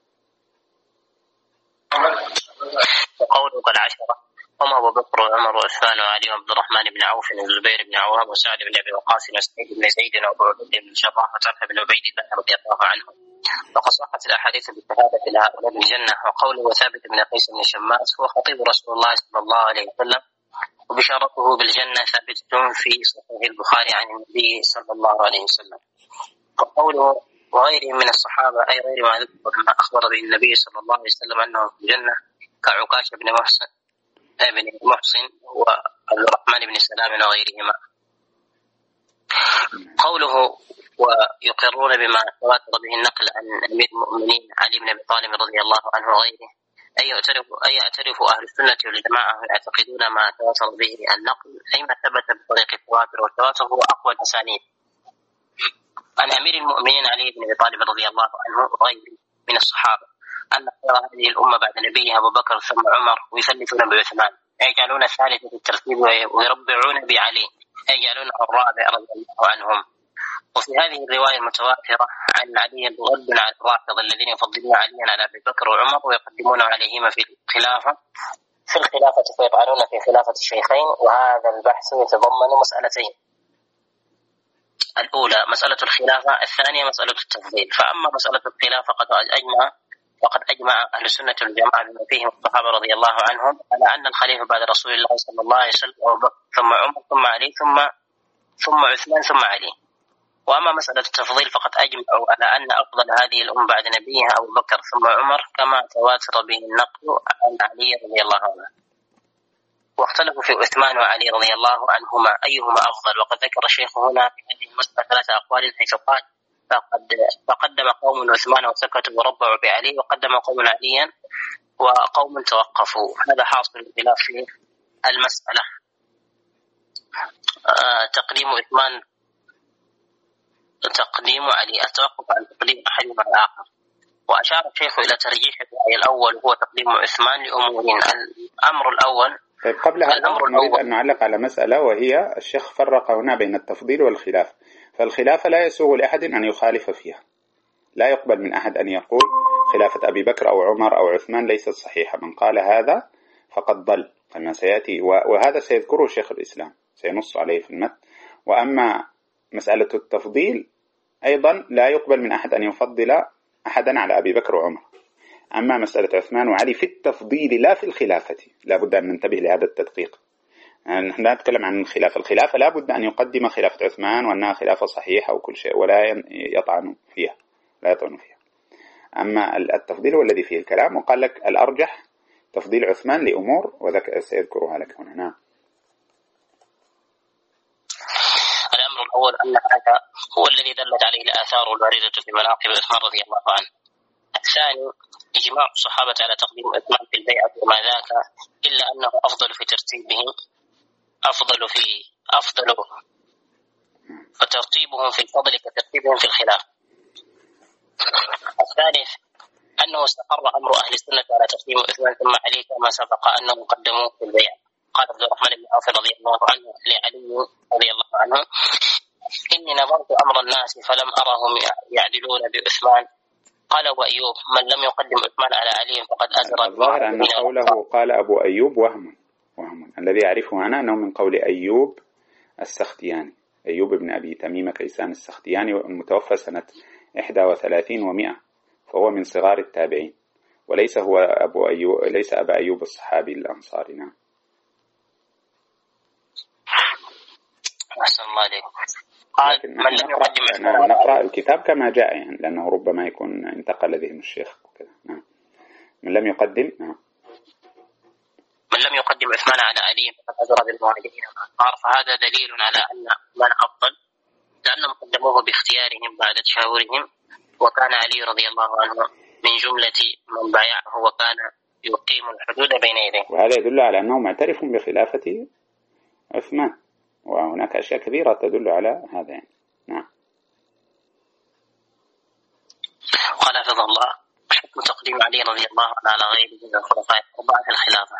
وقوله العشرة هم أبو بكر وعمر وعثمان وعلي وعبد الرحمن بن عوف والزبير بن عوام وسعد بن أبي وقاص وسعيد بن زيد وأبو عبيدة بن جراح وطلحة بن عبيد الله رضي الله عنهم. وقد صحت الأحاديث بالشهادة لهؤلاء بالجنة. وقوله وثابت بن قيس بن شماس هو خطيب رسول الله صلى الله عليه وسلم، وبشارته بالجنة ثابتة في صحيح البخاري عن النبي صلى الله عليه وسلم. وقوله وغيره من الصحابة أي غير ما ذكر ما أخبر به النبي صلى الله عليه وسلم أنه في الجنة، كعكاشة بن محسن وعبد الرحمن بن سلام وغيرهما. قوله ويقرون بما تواتر به النقل عن أمير المؤمنين علي بن أبي طالب رضي الله عنه وغيره، أي يعترف أهل السنة والجماعة يعتقدون ما تواتر به النقل، أي ما ثبت بطريق التواتر، والتواتر هو أقوى الأسانيد. عن أمير المؤمنين علي بن أبي طالب رضي الله عنه وغيره من الصحابة أن خير هذه الأمة بعد نبيها أبو بكر ثم عمر، ويثلثون بعثمان، يجعلون الثالث في الترتيب ويربعون بعلي، يجعلون الرابع رضي الله عنهم. وفي هذه الرواية المتواترة عن علي رد على الرافضة الذين يفضلون عليا على أبي بكر وعمر ويقدمون عليهما في الخلافة فيطعنون في خلافة الشيخين. وهذا البحث يتضمن مسألتين: الأولى مسألة الخلافة، الثانية مسألة التفضيل. فأما مسألة الخلافة فقد أجمع أهل السنة والجماعة بما فيهم الصحابة رضي الله عنهم على أن الخليفة بعد رسول الله صلى الله عليه وسلم أبو بكر ثم عمر ثم علي ثم عثمان ثم علي. وأما مسألة التفضيل فقد أجمعوا على أن أفضل هذه الأمة بعد نبيها أبو بكر ثم عمر، كما تواتر به النقل عن علي رضي الله عنه. واختلفوا في عثمان وعلي رضي الله عنهما أيهما أفضل. وقد ذكر الشيخ هنا في هذه المسألة 3 أقوال، حيث قال فقدم قوم عثمان وسكتوا وربعوا بعلي، وقدم قوم عليا وقوم توقفوا. هذا حاصل الخلاف في المسألة. تقديم عثمان، تقديم علي، التوقف عن تقديم أحدهما الآخر. وأشار الشيخ إلى ترجيح الرأي الأول هو تقديم عثمان لأمورين. الأمر الأول. طيب قبل هذا نريد أن نعلق على مسألة، وهي الشيخ فرق هنا بين التفضيل والخلاف. فالخلافة لا يسوغ لأحد أن يخالف فيها، لا يقبل من أحد أن يقول خلافة أبي بكر أو عمر أو عثمان ليست صحيحة. من قال هذا فقد ضل كما سيأتي، وهذا سيذكره شيخ الإسلام، سينص عليه في المتن. وأما مسألة التفضيل أيضا لا يقبل من أحد أن يفضل أحدا على أبي بكر وعمر. أما مسألة عثمان وعلي في التفضيل لا في الخلافة، لا بد أن ننتبه لهذا التدقيق. نحن لا نتكلم عن الخلافة لا بد أن يقدم خلافة عثمان وأنها خلافة صحيحة وكل شيء، ولا يطعن فيها، لا يطعن فيها. أما التفضيل هو الذي فيه الكلام، وقال لك الأرجح تفضيل عثمان لأمور وذلك سيذكرها لك هنا. نعم. الأمر الأول أن هذا هو الذي دلت عليه الآثار الواردة في مناقب عثمان رضي الله عنه. الثاني إجماع الصحابة على تقديم عثمان في البيعة وما ذاك، إلا أنه أفضل في ترتيبهم، أفضل فترتيبهم في الفضل كترتيبهم في الخلاف. الثالث أنه استقر أمر أهل السنة على تقديم عثمان ثم علي كما سبق أنه قدموه في البيعة. قال عبد الرحمن بن عوف رضي الله عنه لعلي رضي الله عنه: إني نظرت أمر الناس فلم أرهم يعدلون بعثمان. قال وأيوب: من لم يقدم عثمان على علي فقد أجرى. الظاهر أن قوله قال أبو أيوب وهم. الذي يعرفه أنا أنه من قول أيوب السختياني، أيوب بن أبي تميم كيسان السختياني، المتوفى سنة 31 و100، فهو من صغار التابعين، وليس هو أبو أيوب، ليس أبا أيوب الصحابي الأنصاري. نعم. أحسن الله عليكم. قال من لم يقدم عثمان، نقرأ الكتاب كما جاء يعني، لأنه ربما يكون انتقل ذهن الشيخ وكذا. نعم. من لم يقدم، نعم، من لم يقدم عثمان على علي فقد أجرى بالمهاجرين والأنصار. فهذا دليل على أن عثمان أفضل، لأنهم قدموه باختيارهم بعد تشاورهم، وكان علي رضي الله عنه من جملة من بايعه وكان يقيم الحدود بين يديه. وهذا يدل على أنه معترف بخلافة عثمان، وهناك أشياء كثيرة تدل على هذا يعني. نعم. قال حفظه الله: حكم تقديم علي رضي الله عنه على غيره من الخلفاء الأربعة في الخلافة.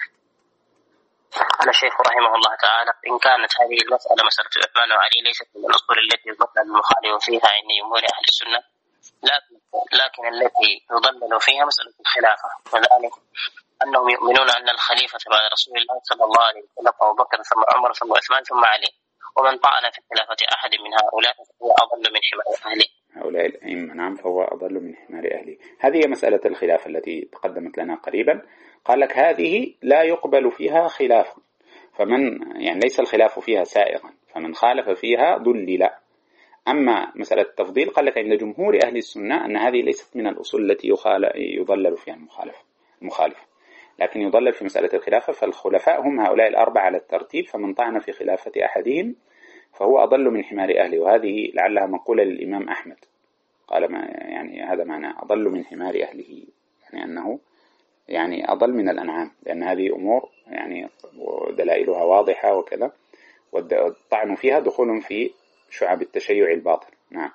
قال الشيخ رحمه الله تعالى: إن كانت هذه المسألة مسألة عثمان وعلي ليست من الأصول التي يضلل المخالف فيها عند جمهور أهل السنة، لكن التي يضلل فيها مسألة الخلافة، وذلك أنهم يؤمنون أن الخليفة بعد رسول الله صلى الله عليه وسلم أبو بكر ثم عمر ثم عثمان ثم علي، ومن طعن في خلافة أحد من هؤلاء فهو أضل من حمار أهله. هؤلاء الأئمة، نعم، فهو أضل من حمار أهله. هذه مسألة الخلافة التي تقدمت لنا قريبا. قال لك هذه لا يقبل فيها خلاف، فمن يعني ليس الخلاف فيها سائغا، فمن خالف فيها ضلل. أما مسألة التفضيل قال لك عند جمهور أهل السنة أن هذه ليست من الأصول التي يضلل فيها المخالف، لكن يضلل في مسألة الخلافة. فالخلفاء هم هؤلاء الأربعة على الترتيب، فمن طعن في خلافة أحدهم فهو أضل من حمار أهله. وهذه لعلها مقولة للإمام أحمد، قال ما يعني هذا معنى أضل من حمار أهله، يعني أنه يعني أضل من الأنعام، لأن هذه أمور يعني دلائلها واضحة وكذا، والطعن فيها دخول في شعب التشيع الباطل. نعم.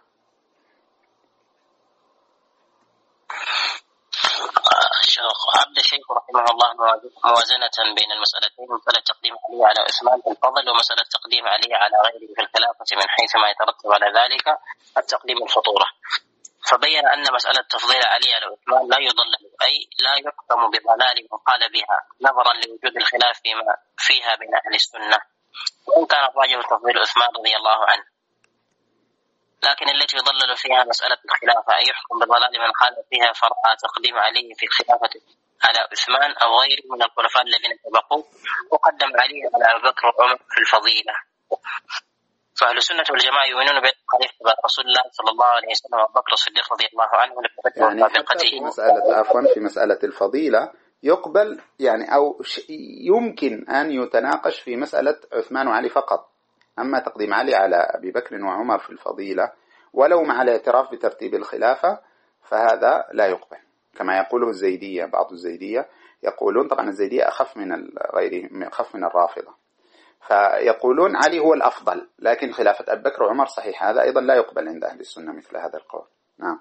عبد الشيخ رحمه الله موازنة بين المسألتين، مسألة تقديم علي على عثمان في الفضل ومسألة تقديم علي على غيره في الخلافة، من حيث ما يترتب على ذلك التقديم الفطورة. فبين أن مسألة تفضيل علي على عثمان لا يضلل، أي لا يحكم بضلال من قال بها، نظرا لوجود الخلاف فيها بين أهل السنة، وإن كان الراجح تفضيل عثمان رضي الله عنه. لكن التي يضلل فيها مسألة الخلافة، أي يحكم بضلال من قال فيها فرأى تقديم علي في الخلافة على عثمان أو غيره من الخلفاء الذين سبقوا، وقدم علي على أبي بكر وعمر في الفضيلة. فأهل السنة والجماعة يؤمنون بخليفة بعد رسول الله صلى الله عليه وسلم أبو بكر الصديق رضي الله عنه، يعني حتى في مسألة في مسألة الفضيلة يقبل يعني، أو يمكن أن يتناقش في مسألة عثمان وعلي فقط. أما تقديم علي على أبي بكر وعمر في الفضيلة ولو مع الاعتراف بترتيب الخلافة فهذا لا يقبل، كما يقوله الزيدية. بعض الزيدية يقولون، طبعا الزيدية أخف من الرافضة، فيقولون علي هو الأفضل، لكن خلافة أبي بكر وعمر صحيح، هذا أيضا لا يقبل عند أهل السنة مثل هذا القول. نعم.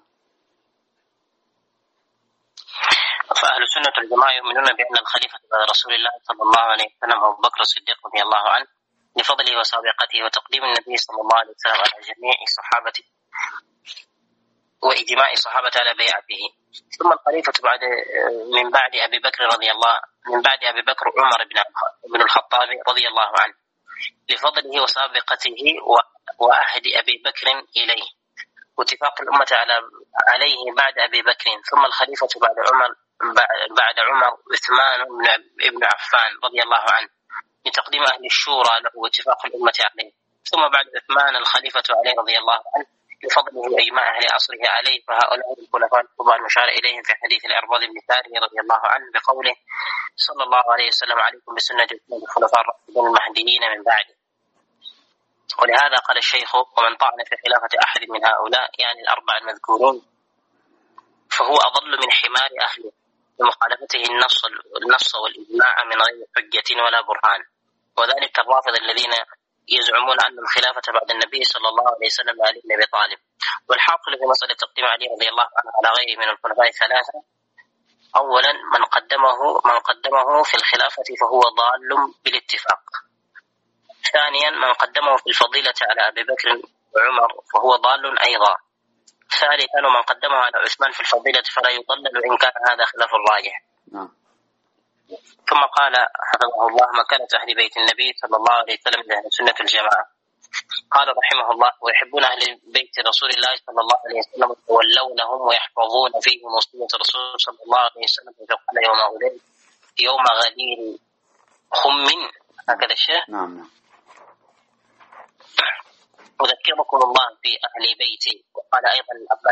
فأهل السنة والجماعة يؤمنون بأن الخليفة بعد رسول الله صلى الله عليه وسلم أبو بكر الصديق رضي الله عنه لفضله وسابقته وتقديم النبي صلى الله عليه وسلم على جميع صحابته وإجماع الصحابة على بيعته. ثم الخليفة من بعد أبي بكر عمر بن الخطاب رضي الله عنه لفضله وسابقته وعهد أبي بكر إليه واتفاق الأمة عليه بعد أبي بكر. ثم الخليفة بعد عمر عثمان بن عفان رضي الله عنه لتقديم أهل الشورى له واتفاق الأمة عليه. ثم بعد عثمان الخليفة عليه رضي الله عنه لفضله وإجماع أهل عصره عليه. فهؤلاء الخلفاء الكبار المشار إليهم في حديث العرباض بن ساري رضي الله عنه بقوله صلى الله عليه وسلم: عليكم بسنة الخلفاء الراشدين المهديين من بعده. ولهذا قال الشيخ: ومن طعن في خلافة أحد من هؤلاء يعني الأربعة المذكورون فهو أضل من حمار أهله بمخالفته النص والإجماع من غير حجة ولا برهان. وذلك الرافض الذين يزعمون أن الخلافة بعد النبي صلى الله عليه وسلم علي بن أبي طالب. والحاصل في مسألة تقديم علي رضي الله عنه على غيره من الخلفاء ثلاثة: أولا من قدمه في الخلافة فهو ضال بالاتفاق. ثانيا من قدمه في الفضيلة على أبي بكر وعمر فهو ضال أيضا. ثالثا من قدمه على عثمان في الفضيلة فلا يضلل إن كان هذا خلاف الراجح. ثم قال حفظه الله: مكانة أهل بيت النبي صلى الله عليه وسلم لأهل السنة الجماعة. قال رحمه الله: ويحبون أهل بيت رسول الله صلى الله عليه وسلم ويتولونهم ويحفظون فيهم وصية الرسول صلى الله عليه وسلم فقال يوم غدير خم. هكذا الشيء. نعم. أذكركم الله في أهل بيتي. وقال أيضا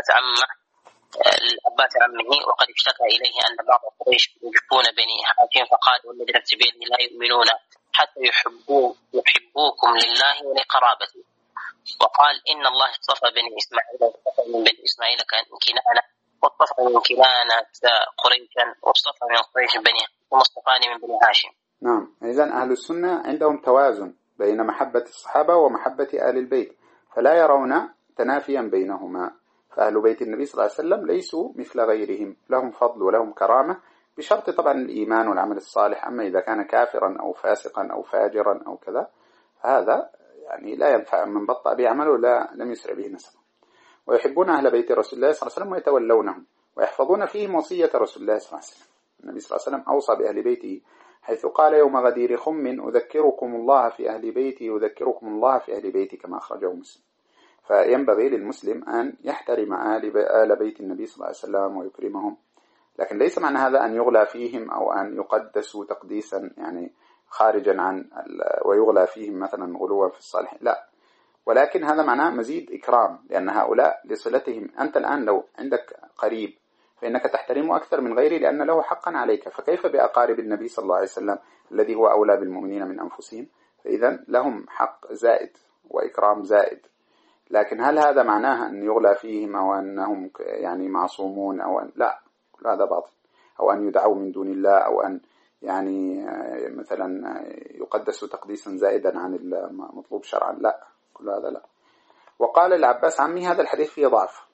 الأباس عمه: وقد اشتكى إليه أن بعض قريش يحبون بني هاشم فقال: والذي نفسي بيده لا يؤمنون حتى يحبوكم لله ولقرابته. وقال: إن الله اصطفى بني إسماعيل واصطفى من بني إسماعيل كنانة واصطفى من كنانة قريشا واصطفى من قريش بني ومصطفاني من بني هاشم. نعم. إذن أهل السنة عندهم توازن بين محبة الصحابة ومحبة آل البيت، فلا يرون تنافيا بينهما. فأهل بيت النبي صلى الله عليه وسلم ليسوا مثل غيرهم، لهم فضل ولهم كرامة بشرط طبعا الإيمان والعمل الصالح. أما إذا كان كافرا أو فاسقا أو فاجرا أو كذا هذا يعني لا ينفع، من بطأ بعمله لم يسرع به نسبه. ويحبون أهل بيت رسول الله صلى الله عليه وسلم ويتولونهم ويحفظون فيهم وصية رسول الله صلى الله عليه وسلم. النبي صلى الله عليه وسلم أوصى بأهل بيته حيث قال: يوم غدير خم أذكركم الله في أهل بيتي أذكركم الله في أهل بيتي، كما أخرجه مسلم. فينبغي للمسلم أن يحترم آل بيت النبي صلى الله عليه وسلم ويكرمهم، لكن ليس معنى هذا أن يغلى فيهم أو أن يقدسوا تقديسا يعني خارجا عن ويغلى فيهم مثلا غلوا في الصالح، لا، ولكن هذا معناه مزيد إكرام، لأن هؤلاء لصلتهم. أنت الآن لو عندك قريب فإنك تحترمه أكثر من غيره لأن له حقا عليك، فكيف بأقارب النبي صلى الله عليه وسلم الذي هو أولى بالمؤمنين من أنفسهم؟ فإذا لهم حق زائد وإكرام زائد. لكن هل هذا معناه أن يغلى فيهم أو أنهم يعني معصومون أو أن لا، كل هذا باطل، أو أن يدعوا من دون الله، أو أن يعني مثلا يقدسوا تقديسا زائدا عن المطلوب شرعا، لا، كل هذا لا. وقال العباس عمي: هذا الحديث فيه ضعف،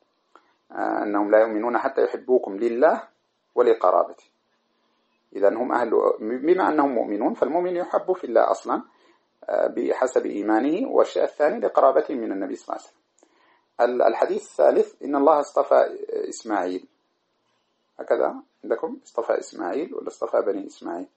أنهم لا يؤمنون حتى يحبوكم لله ولقرابته. إذن هم بما أنهم مؤمنون فالمؤمن يحب في الله أصلا بحسب إيمانه، والشيء الثاني لقرابته من النبي صلى الله عليه وسلم. الحديث الثالث: إن الله اصطفى إسماعيل. هكذا عندكم اصطفى إسماعيل ولا اصطفى بني إسماعيل؟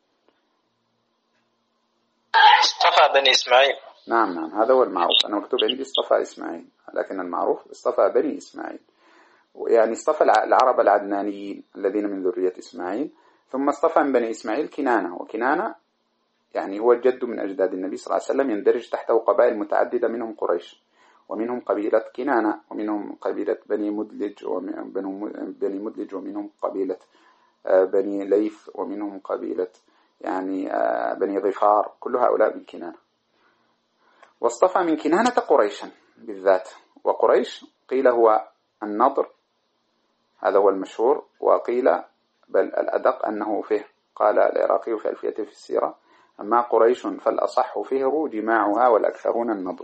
اصطفى بني إسماعيل. نعم هذا هو المعروف. أنا مكتوب عندي اصطفى إسماعيل، لكن المعروف اصطفى بني إسماعيل، يعني اصطفى العرب العدنانيين الذين من ذرية إسماعيل. ثم اصطفى من بني إسماعيل كنانة، وكنانة يعني هو الجد من أجداد النبي صلى الله عليه وسلم، يندرج تحته قبائل متعددة، منهم قريش ومنهم قبيلة كنانة ومنهم قبيلة بني مدلج ومنهم قبيلة بني ليث ومنهم قبيلة يعني بني غفار، كل هؤلاء من كنانة. واصطفى من كنانة قريشا بالذات، وقريش قيل هو النضر، هذا هو المشهور، وقيل بل الأدق أنه فيه. قال العراقي في ألفيته في السيرة: أما قريش فالأصح فيه جماعها والأكثرون النظر.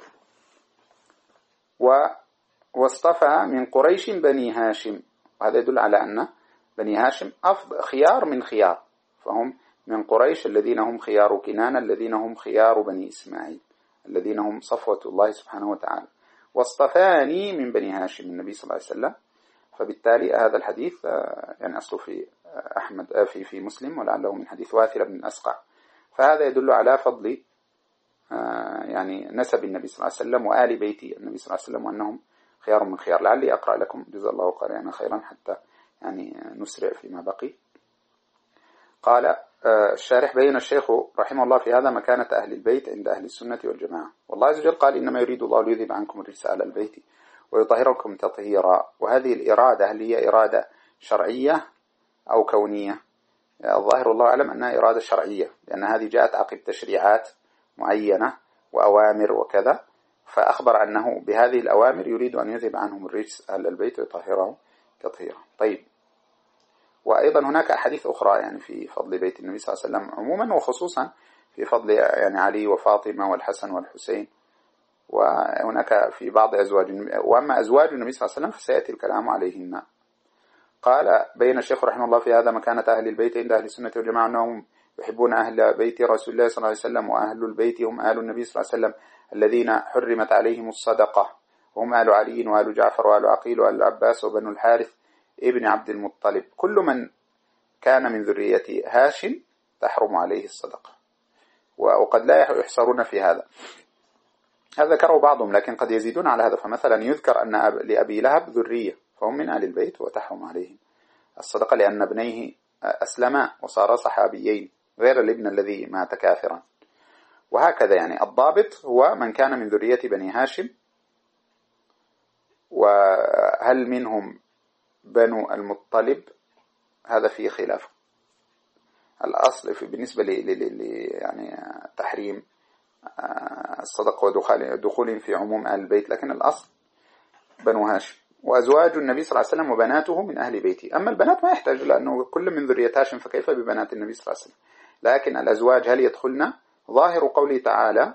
واصطفى من قريش بني هاشم، وهذا يدل على أن بني هاشم خيار من خيار، فهم من قريش الذين هم خيار كنانة، الذين هم خيار بني إسماعيل، الذين هم صفوة الله سبحانه وتعالى. واصطفاني من بني هاشم النبي صلى الله عليه وسلم. فبالتالي هذا الحديث يعني أصله في أحمد في مسلم، ولعله من حديث واثلة بن الأسقع. فهذا يدل على فضل يعني نسب النبي صلى الله عليه وسلم وآل بيت النبي صلى الله عليه وسلم، وأنهم خيار من خيار. لعلي أقرأ لكم جزا الله قارئنا خيرا حتى يعني نسرع فيما بقي. قال الشارح: بين الشيخ رحمه الله في هذا مكانة أهل البيت عند أهل السنة والجماعة. والله عز وجل قال: إنما يريد الله ليذهب عنكم الرجس أهل البيت ويطهركم تطهيرا. وهذه الإرادة هل هي إرادة شرعية أو كونية؟ الظاهر الله أعلم أنها إرادة شرعية، لأن هذه جاءت عقب تشريعات معينة وأوامر وكذا، فأخبر أنه بهذه الأوامر يريد أن يذهب عنهم الرجس أهل البيت ويطهرهم تطهيرا. طيب، وأيضا هناك أحاديث أخرى يعني في فضل بيت النبي صلى الله عليه وسلم عموما، وخصوصا في فضل يعني علي وفاطمة والحسن والحسين، وهناك في بعض أزواج. وأما أزواج النبي صلى الله عليه وسلم فسيأتي الكلام عليهن. قال: بين الشيخ رحمه الله في هذا مكانة أهل البيت عند أهل السنة والجماعة أنهم يحبون أهل بيت رسول الله صلى الله عليه وسلم، وأهل البيت هم آل النبي صلى الله عليه وسلم الذين حرمت عليهم الصدقة، وهم آل علي وآل جعفر وآل عقيل وآل العباس وبنو الحارث ابن عبد المطلب. كل من كان من ذرية هاشم تحرم عليه الصدقة. وقد لا يحصرون في هذا ذكره بعضهم، لكن قد يزيدون على هذا. فمثلا يذكر أن لأبي لهب ذرية فهم من آل البيت وتحرم عليهم الصدقة، لأن ابنيه أسلما وصار صحابيين غير الابن الذي مات كافرا. وهكذا يعني الضابط هو من كان من ذرية بني هاشم. وهل منهم بنو المطلب؟ هذا فيه خلاف. الأصل بالنسبة يعني تحريم الصدقة ودخول في عموم أهل البيت، لكن الأصل بنو هاشم. وأزواج النبي صلى الله عليه وسلم وبناته من أهل بيته. أما البنات ما يحتاج، لأنه كل من ذرية هاشم، فكيف ببنات النبي صلى الله عليه وسلم؟ لكن الأزواج هل يدخلن؟ ظاهر قوله تعالى: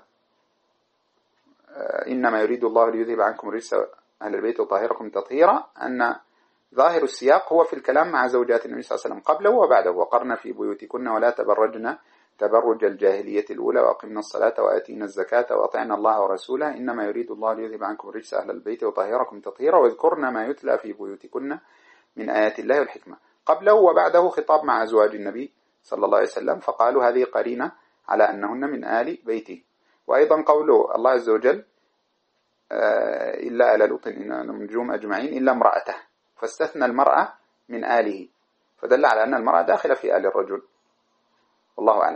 إنما يريد الله ليذهب عنكم الرجس أهل البيت وطهركم تطهيرا، أن ظاهر السياق هو في الكلام مع زوجات النبي صلى الله عليه وسلم قبله وبعده. وقرن في بيوتكن ولا تبرجن تبرج الجاهلية الأولى وأقمنا الصلاة وآتينا الزكاة وأطعنا الله ورسوله إنما يريد الله ليذهب عنكم الرجس أهل البيت وطهركم تطهيرا واذكرن ما يتلى في بيوتكن من آيات الله والحكمة. قبله وبعده خطاب مع أزواج النبي صلى الله عليه وسلم، فقالوا هذه قرينة على أنهن من آل بيته. وأيضا قول الله عز وجل: إلا آل لوط إنهم نجوم أجمعين إلا امرأته، فاستثنى المرأة من آله، فدل على أن المرأة داخلة في آل الرجل، والله أعلم.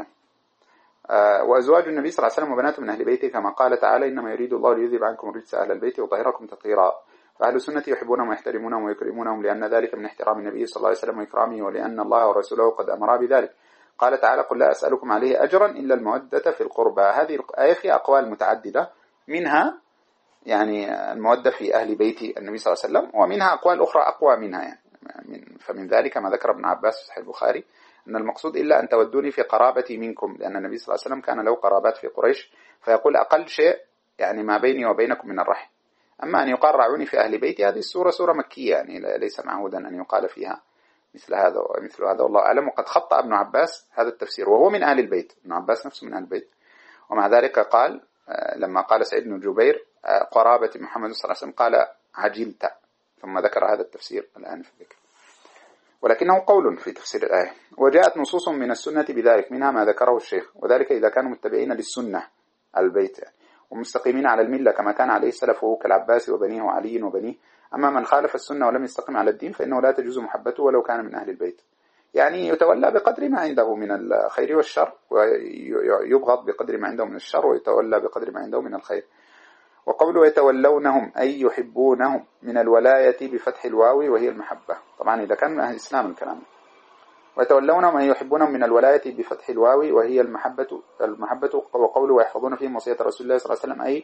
وأزواج النبي صلى الله عليه وسلم وبناته من أهل بيته، كما قال تعالى: إنما يريد الله ليذهب عنكم الرجس أهل البيت وطهركم تطهيرا. فأهل السنة يحبونهم ويحترمونهم ويكرمونهم، لأن ذلك من احترام النبي صلى الله عليه وسلم وإكرامه، ولأن الله ورسوله قد أمرا بذلك. قال تعالى: قل لا أسألكم عليه أجرا إلا المودة في القربى. هذه الآية فيها أقوال متعددة، منها يعني المودة في أهل بيت النبي صلى الله عليه وسلم، ومنها أقوال أخرى أقوى منها يعني. فمن ذلك ما ذكر ابن عباس في صحيح البخاري أن المقصود إلا أن تودوني في قرابتي منكم، لأن النبي صلى الله عليه وسلم كان له قرابات في قريش، فيقول أقل شيء يعني ما بيني وبينكم من الرحم. أما أن يقال رعوني في أهل بيتي، هذه السورة سورة مكية يعني ليس معهودا أن يقال فيها مثل هذا والله أعلم. وقد خطأ ابن عباس هذا التفسير وهو من أهل البيت، ابن عباس نفسه من أهل البيت، ومع ذلك قال لما قال سعيد بن جبير قرابة محمد صلى الله عليه وسلم قال عجلت، ثم ذكر هذا التفسير الآن في الذكر، ولكنه قول في تفسير الآية. وجاءت نصوص من السنة بذلك، منها ما ذكره الشيخ: وذلك إذا كانوا متبعين للسنة البيت يعني، ومستقيمين على الملة كما كان عليه السلف كالعباس وبنيه وعلي وبنيه. أما من خالف السنة ولم يستقم على الدين فإنه لا تجوز محبته ولو كان من أهل البيت. يعني يتولى بقدر ما عنده من الخير والشر، ويبغض بقدر ما عنده من الشر، ويتولى بقدر ما عنده من الخير. وقوله يتولونهم أي يحبونهم من الولاية بفتح الواو وهي المحبة، طبعا إذا كان من أهل الإسلام الكلام. ويتولونهم أي يحبونهم من الولاية بفتح الواو وهي المحبة. وقوله ويحفظون فيهم وصية رسول الله صلى الله عليه وسلم، أي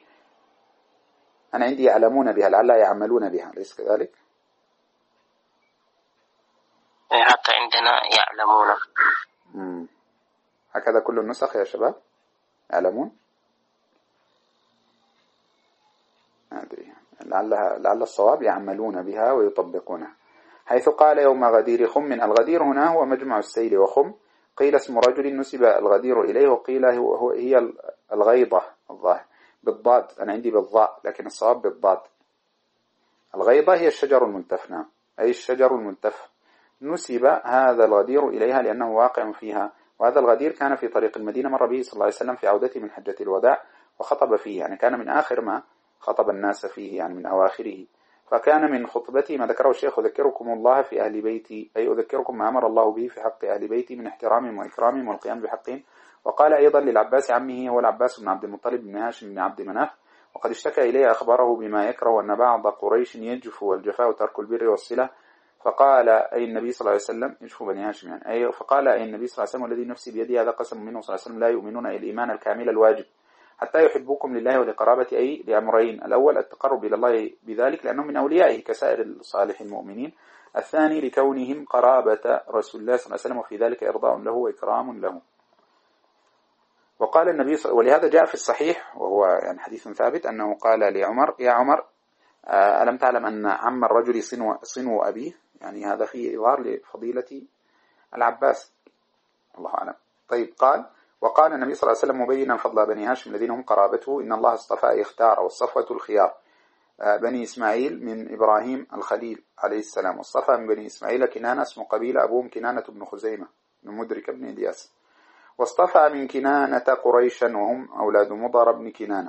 أنا عندي يعلمون بها لعل يعملون بها، ليس كذلك؟ حتى عندنا يعلمون. هكذا كل النسخ يا شباب. يعلمون؟ أدري، لعل الصواب يعملون بها ويطبقونها. حيث قال يوم غدير خم، من الغدير هنا هو مجمع السيل، وخم قيل اسم رجل نسب الغدير إليه، وقيل هي الغيضة الظاهر بالضاد، أنا عندي بالضاء لكن الصواب بالضاد. الغيضة هي الشجر الملتف، نعم، أي الشجر الملتف. نسب هذا الغدير إليها لأنه واقع فيها، وهذا الغدير كان في طريق المدينة، مر به صلى الله عليه وسلم في عودته من حجة الوداع وخطب فيه، يعني كان من آخر ما خطب الناس فيه، يعني من أواخره. فكان من خطبته ما ذكره الشيخ: أذكركم الله في أهل بيتي، أي أذكركم ما أمر الله به في حق أهل بيتي من احترامهم وإكرامهم والقيام بحقهم. وقال أيضا للعباس عمه، هو العباس بن عبد المطلب بن هاشم بن عبد مناف، وقد اشتكى إليه أخبره بما يكره أن بعض قريش يجفو، والجفاء ترك البر والصلة. فقال أي النبي صلى الله عليه وسلم، يجفو بني هاشم يعني، أي فقال أي النبي صلى الله عليه وسلم والذي نفسي بيده، هذا قسم منه صلى الله عليه وسلم، لا يؤمنون الإيمان الكامل الواجب حتى يحبوكم لله ولقرابة، أي لأمرين: الأول التقرب إلى الله بذلك لأنهم من أوليائه كسائر الصالح المؤمنين، الثاني لكونهم قرابة رسول الله صلى الله عليه وسلم، وفي ذلك إرضاء له وإكرام له. وقال النبي ولهذا جاء في الصحيح وهو يعني حديث ثابت أنه قال لعمر: يا عمر ألم تعلم أن عم الرجل صنو أبيه؟ يعني هذا فيه إظهار لفضيلة العباس، الله أعلم. طيب، وقال النبي صلى الله عليه وسلم مبينا فضل بني هاشم الذين هم قرابته: إن الله اصطفى اختار، والصفوة الخيار، بني إسماعيل من إبراهيم الخليل عليه السلام، واصطفى من بني إسماعيل كنانة اسم قبيلة أبوهم كنانة بن خزيمة بن مدرك بن إلياس، واصطفى من كنانة قريشا وهم أولاد مضر بن كنانة.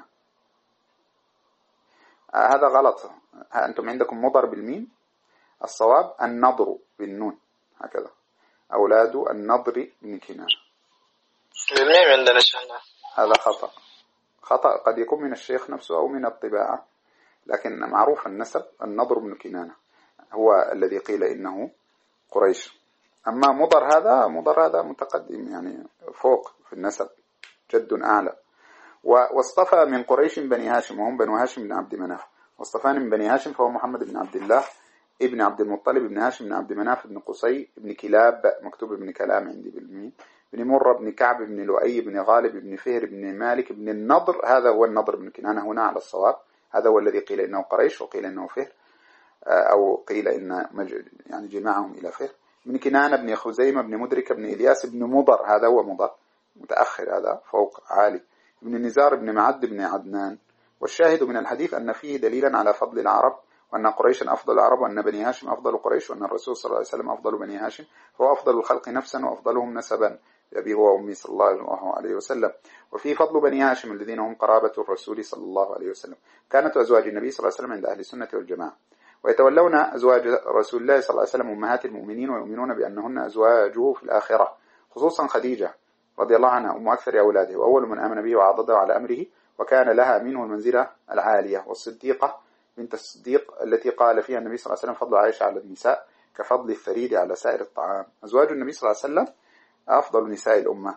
هذا غلط، أنتم عندكم مضر بالميم، الصواب النضر بالنون، هكذا أولاد النضر بن كنانة. بالميم عندنا شهنا. هذا خطأ قد يكون من الشيخ نفسه أو من الطباعة، لكن معروف النسب النضر بن كنانة هو الذي قيل إنه قريش. أما مضر هذا متقدم، يعني فوق في النسب، جد أعلى. واصطفى من قريش بني هاشم وهم بنو هاشم بن عبد مناف، واصطفاني من بني هاشم فهو محمد بن عبد الله ابن عبد المطلب بن هاشم بن عبد مناف بن قصي بن كلاب، مكتوب ابن كلام عندي بالمين، بن مرة بن كعب بن لؤي بن غالب بن فهر بن مالك بن النضر، هذا هو النضر بن كنانة هنا على الصواب، هذا هو الذي قيل إنه قريش وقيل إنه فهر، أو قيل إن يعني جماعهم إلى فهر، بن كنانة بن خزيمة بن مدرك بن إلياس بن مضر، هذا هو مضر متأخر، هذا فوق عالي، بن نزار بن معد بن عدنان. والشاهد من الحديث أن فيه دليلا على فضل العرب، وأن قريشا أفضل العرب، وأن بني هاشم أفضل قريش، وأن الرسول صلى الله عليه وسلم أفضل بني هاشم، فهو أفضل الخلق نفسا وأفضلهم نسبا، أبي هو أمي صلى الله عليه وسلم. وفي فضل بني هاشم الذين هم قرابة الرسول صلى الله عليه وسلم. كانت أزواج النبي صلى الله عليه وسلم عند أهل السنة والجماعة، ويتولون أزواج رسول الله صلى الله عليه وسلم أمهات المؤمنين، ويؤمنون بأنهن أزواجه في الآخرة، خصوصا خديجة رضي الله عنها أم أكثر أولاده، وأول من آمن به وعضده على أمره، وكان لها منه المنزلة العالية. والصديقة بنت الصديق التي قال فيها النبي صلى الله عليه وسلم: فضل عائشة على النساء كفضل الثريد على سائر الطعام. أزواج النبي صلى الله عليه وسلم أفضل نساء الأمة،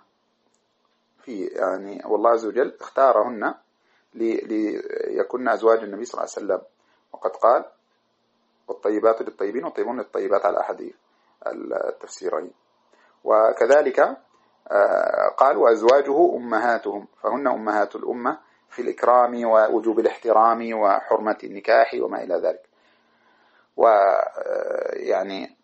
يعني والله عز وجل اختارهن ليكون أزواج النبي صلى الله عليه وسلم، وقد قال: والطيبات للطيبين والطيبون للطيبات، على أحد التفسيرين. وكذلك قال: وأزواجه أمهاتهم، فهن أمهات الأمة في الإكرام ووجوب الاحترام وحرمة النكاح وما إلى ذلك. ويعني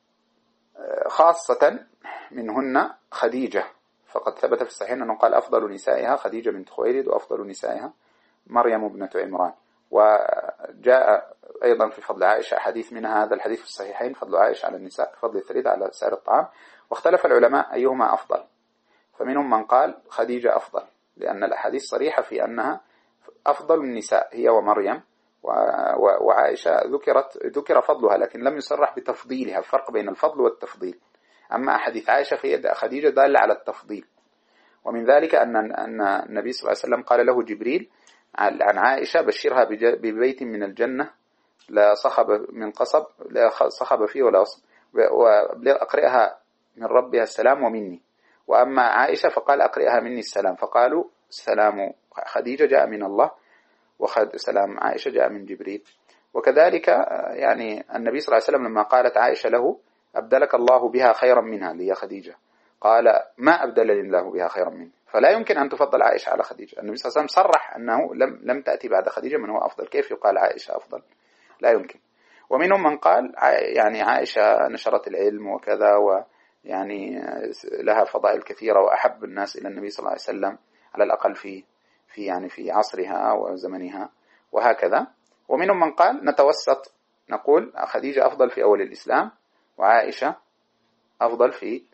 خاصة منهن خديجة، فقد ثبت في الصحيحين أنه قال: أفضل نسائها خديجة بنت خويلد، وأفضل نسائها مريم ابنة عمران. وجاء أيضا في فضل عائشة حديث منها، هذا الحديث في الصحيحين: فضل عائشة على النساء كفضل الثريد على سائر الطعام. واختلف العلماء أيهما أفضل، فمنهم من قال خديجة أفضل، لأن الأحاديث صريحة في أنها أفضل النساء هي ومريم، وعائشة ذكر فضلها لكن لم يصرح بتفضيلها، الفرق بين الفضل والتفضيل. أما أحاديث عائشة في خديجة دال على التفضيل. ومن ذلك أن النبي صلى الله عليه وسلم قال له جبريل عن عائشة: بشرها ببيت من الجنة لا صخب من قصب، لا صخب فيه ولا أصب، وأقرئها من ربها السلام ومني. وأما عائشة فقال: أقرئها مني السلام، فقالوا: سلام خديجة جاء من الله، وسلام عائشة جاء من جبريل. وكذلك يعني النبي صلى الله عليه وسلم لما قالت عائشة له: أبدلك الله بها خيرا منها، اللي هي خديجة، قال: ما أبدلني الله بها خيرا منه، فلا يمكن أن تفضل عائشة على خديجة. النبي صلى الله عليه وسلم صرح أنه لم تأتي بعد خديجة من هو أفضل، كيف يقال عائشة أفضل؟ لا يمكن. ومنهم من قال يعني عائشة نشرت العلم وكذا، ويعني لها فضائل كثيرة وأحب الناس إلى النبي صلى الله عليه وسلم على الأقل في عصرها وزمنها وهكذا. ومنهم من قال نتوسط، نقول خديجة أفضل في أول الإسلام وعائشة أفضل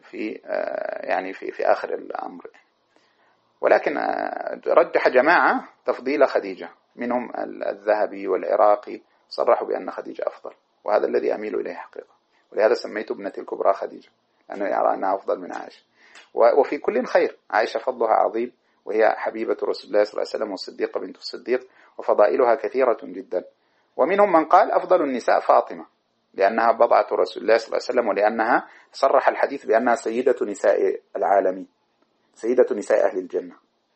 في آخر الأمر. ولكن رجح جماعة تفضيل خديجة، منهم الذهبي والعراقي صرحوا بأن خديجة أفضل، وهذا الذي أميل إليه حقيقة، ولهذا سميت ابنتي الكبرى خديجة، لأنه يرى أنها أفضل من عائشة. وفي كل خير، عائشة فضلها عظيم، وهي حبيبة رسول الله صلى الله عليه وسلم والصديقة بنت الصديق، وفضائلها كثيرة جدا. ومنهم من قال أفضل النساء فاطمة، لأنها بضعة رسول الله صلى الله عليه وسلم، ولأنها صرح الحديث بأنها سيدة نساء العالمين، سيدة نساء أهل الجنة.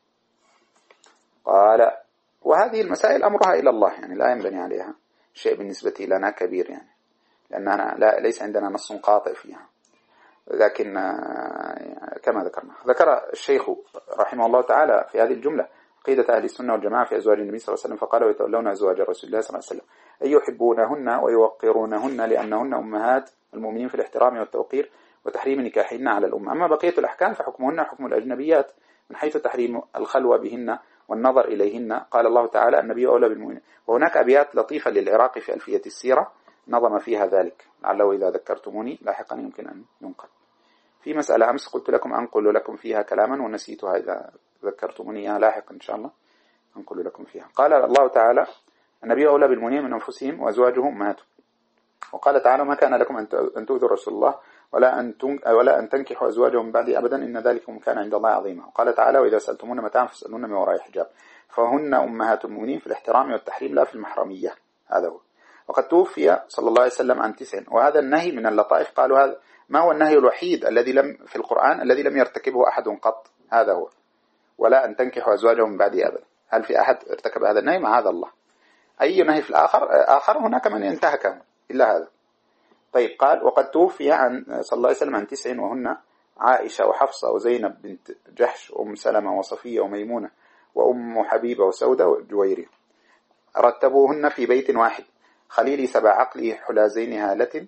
قال وهذه المسائل أمرها إلى الله، يعني لا ينبني عليها شيء بالنسبة لنا كبير، يعني لأننا ليس عندنا نص قاطع فيها. لكن كما ذكر الشيخ رحمه الله تعالى في هذه الجملة عقيدة أهل السنة والجماعة في أزواج النبي صلى الله عليه وسلم، فقال ويتولون أزواج رسول الله صلى الله عليه وسلم أي يحبونهن ويوقرونهن لأنهن أمهات المؤمنين في الاحترام والتوقير وتحريم نكاحهن على الأمة. أما بقية الأحكام فحكمهن حكم الأجنبيات، من حيث تحريم الخلوة بهن والنظر إليهن. قال الله تعالى النبي أولى بالمؤمنين. وهناك أبيات لطيفة للعراقي في ألفية السيرة نظم فيها ذلك، لعله إذا ذكرتموني لاحقا يمكن أن ينقل. في مسألة أمس قلت لكم أنقل لكم فيها كلاما ونسيتها، إذا ذكرتموني إياها لاحقا إن شاء الله أنقل لكم فيها. قال الله تعالى النبي أولى بالمؤمنين من أنفسهم وأزواجهم أمهاتهم. وقال تعالى ما كان لكم أن تؤذوا رسول الله ولا أن تنكحوا أزواجهم من بعد أبدا إن ذلكم كان عند الله عظيما. وقال تعالى وإذا سألتمون متاعا فاسألون من وراء حجاب، فهن أمهات المؤمنين في الاحترام والتحريم لا في المحرمية. هذا هو. وقد توفي صلى الله عليه وسلم عن 9، وهذا النهي من اللطائف. قالوا هذا ما هو النهي الوحيد الذي في القرآن الذي لم يرتكبه أحد قط، هذا هو، ولا أن تنكحوا أزواجهم من بعد أبدا. هل في أحد ارتكب هذا النهي؟ معاذ الله. أي نهي في آخر هناك من انتهكه إلا هذا. طيب قال وقد توفي عن صلى الله عليه وسلم عن 9، وهن عائشة وحفصة وزينب بنت جحش وأم سلمة وصفية وميمونة وأم حبيبة وسودة وجويرية، رتبوهن في بيت واحد. خليلي 7 عقلي حلازين هالة،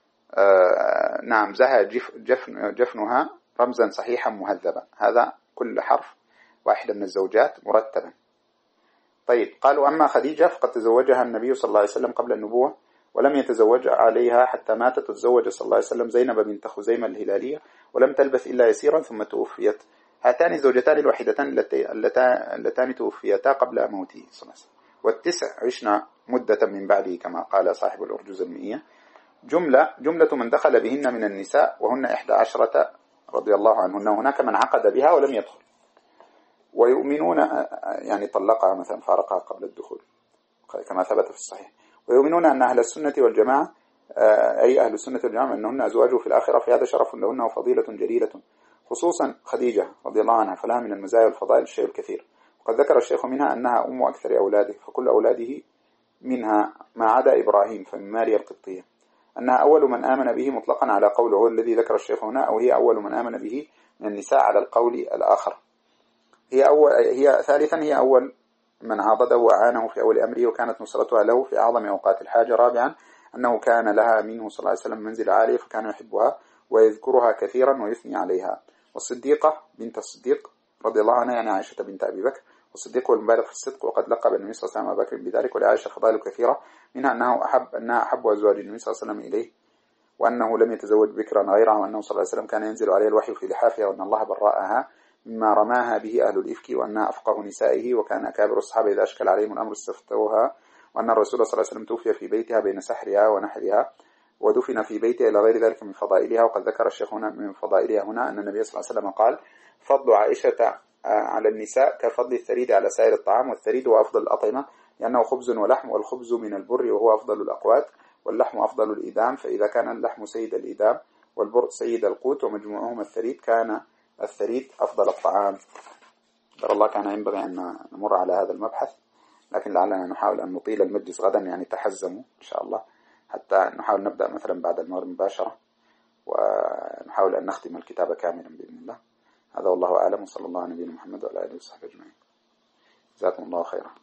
نعم زها جفنها رمزا صحيحا مهذبا. هذا كل حرف واحدة من الزوجات مرتبا. طيب قالوا أما خديجة فقد تزوجها النبي صلى الله عليه وسلم قبل النبوة ولم يتزوج عليها حتى ماتت، وتزوج صلى الله عليه وسلم زينب بنت خزيمة الهلالية ولم تلبث إلا يسيرا ثم توفيت. هاتان الزوجتان الوحيدتان اللتان توفيتا قبل موته صلى الله عليه وسلم، والتسع عشنا مدة من بعده كما قال صاحب الأرجوز المئية. جملة من دخل بهن من النساء وهن 11 رضي الله عنهن، هناك من عقد بها ولم يدخل، ويؤمنون يعني طلقها مثلا فارقها قبل الدخول كما ثبت في الصحيح. ويؤمنون أن أهل السنة والجماعة أي أهل السنة والجماعة أنهن أزواجه في الآخرة، في هذا شرف لهن وفضيلة جليلة، خصوصا خديجة رضي الله عنها فلها من المزايا والفضائل الشيء الكثير. وقد ذكر الشيخ منها أنها أم أكثر أولاده، فكل أولاده منها ما عدا إبراهيم فمن ماريا القبطية، أنها أول من آمن به مطلقا على قوله الذي ذكر الشيخ هنا، أو هي أول من آمن به من النساء على القول الآخر. ثالثا هي أول من عاضده وعانه في أول أمره، وكانت نصرتها له في أعظم أوقات الحاجة. رابعا أنه كان لها منه صلى الله عليه وسلم منزل عالية، فكان يحبها ويذكرها كثيرا ويثني عليها. والصديقة بنت الصديق رضي الله عنها يعني عائشة بنت أبي بكر، والصديق هو المبالغ في الصدق، وقد لقب النبي صلى الله عليه وسلم أبا بكر بذلك. ولعائشة فضائل كثيرة، منها أنها أحب أزواج النبي صلى الله عليه وسلم إليه، وأنه لم يتزوج بكرا غيرها، وأنه صلى الله عليه وسلم كان ينزل عليه الوحي في لحافها، وأن الله برأها مما رماها به أهل الإفك، وأنها أفقه نسائه، وكان أكابر الصحابة إذا أشكل عليهم الأمر استفتوها، وأن الرسول صلى الله عليه وسلم توفي في بيتها بين سحرها ونحرها ودفن في بيتها إلى غير ذلك من فضائلها. وقد ذكر الشيخ هنا من فضائلها هنا أن النبي صلى الله عليه وسلم قال فضل عائشة على النساء كفضل الثريد على سائر الطعام، والثريد هو أفضل الأطعمة لأنه خبز ولحم، والخبز من البر وهو أفضل الأقوات، واللحم أفضل الإدام، فإذا كان اللحم سيد الإدام والبر سيد القوت ومجموعهما الثريد كان الثريد أفضل الطعام. ترى الله كان ينبغي أن نمر على هذا المبحث، لكن لعلنا نحاول أن نطيل المجلس غدا، يعني تحزموا إن شاء الله، حتى نحاول نبدأ مثلا بعد المغرب مباشرة، ونحاول أن نختم الكتاب كاملا بإذن الله. هذا والله أعلم، وصلى الله على نبينا محمد وعلى آله وصحبه أجمعين. جزاكم الله خيرا.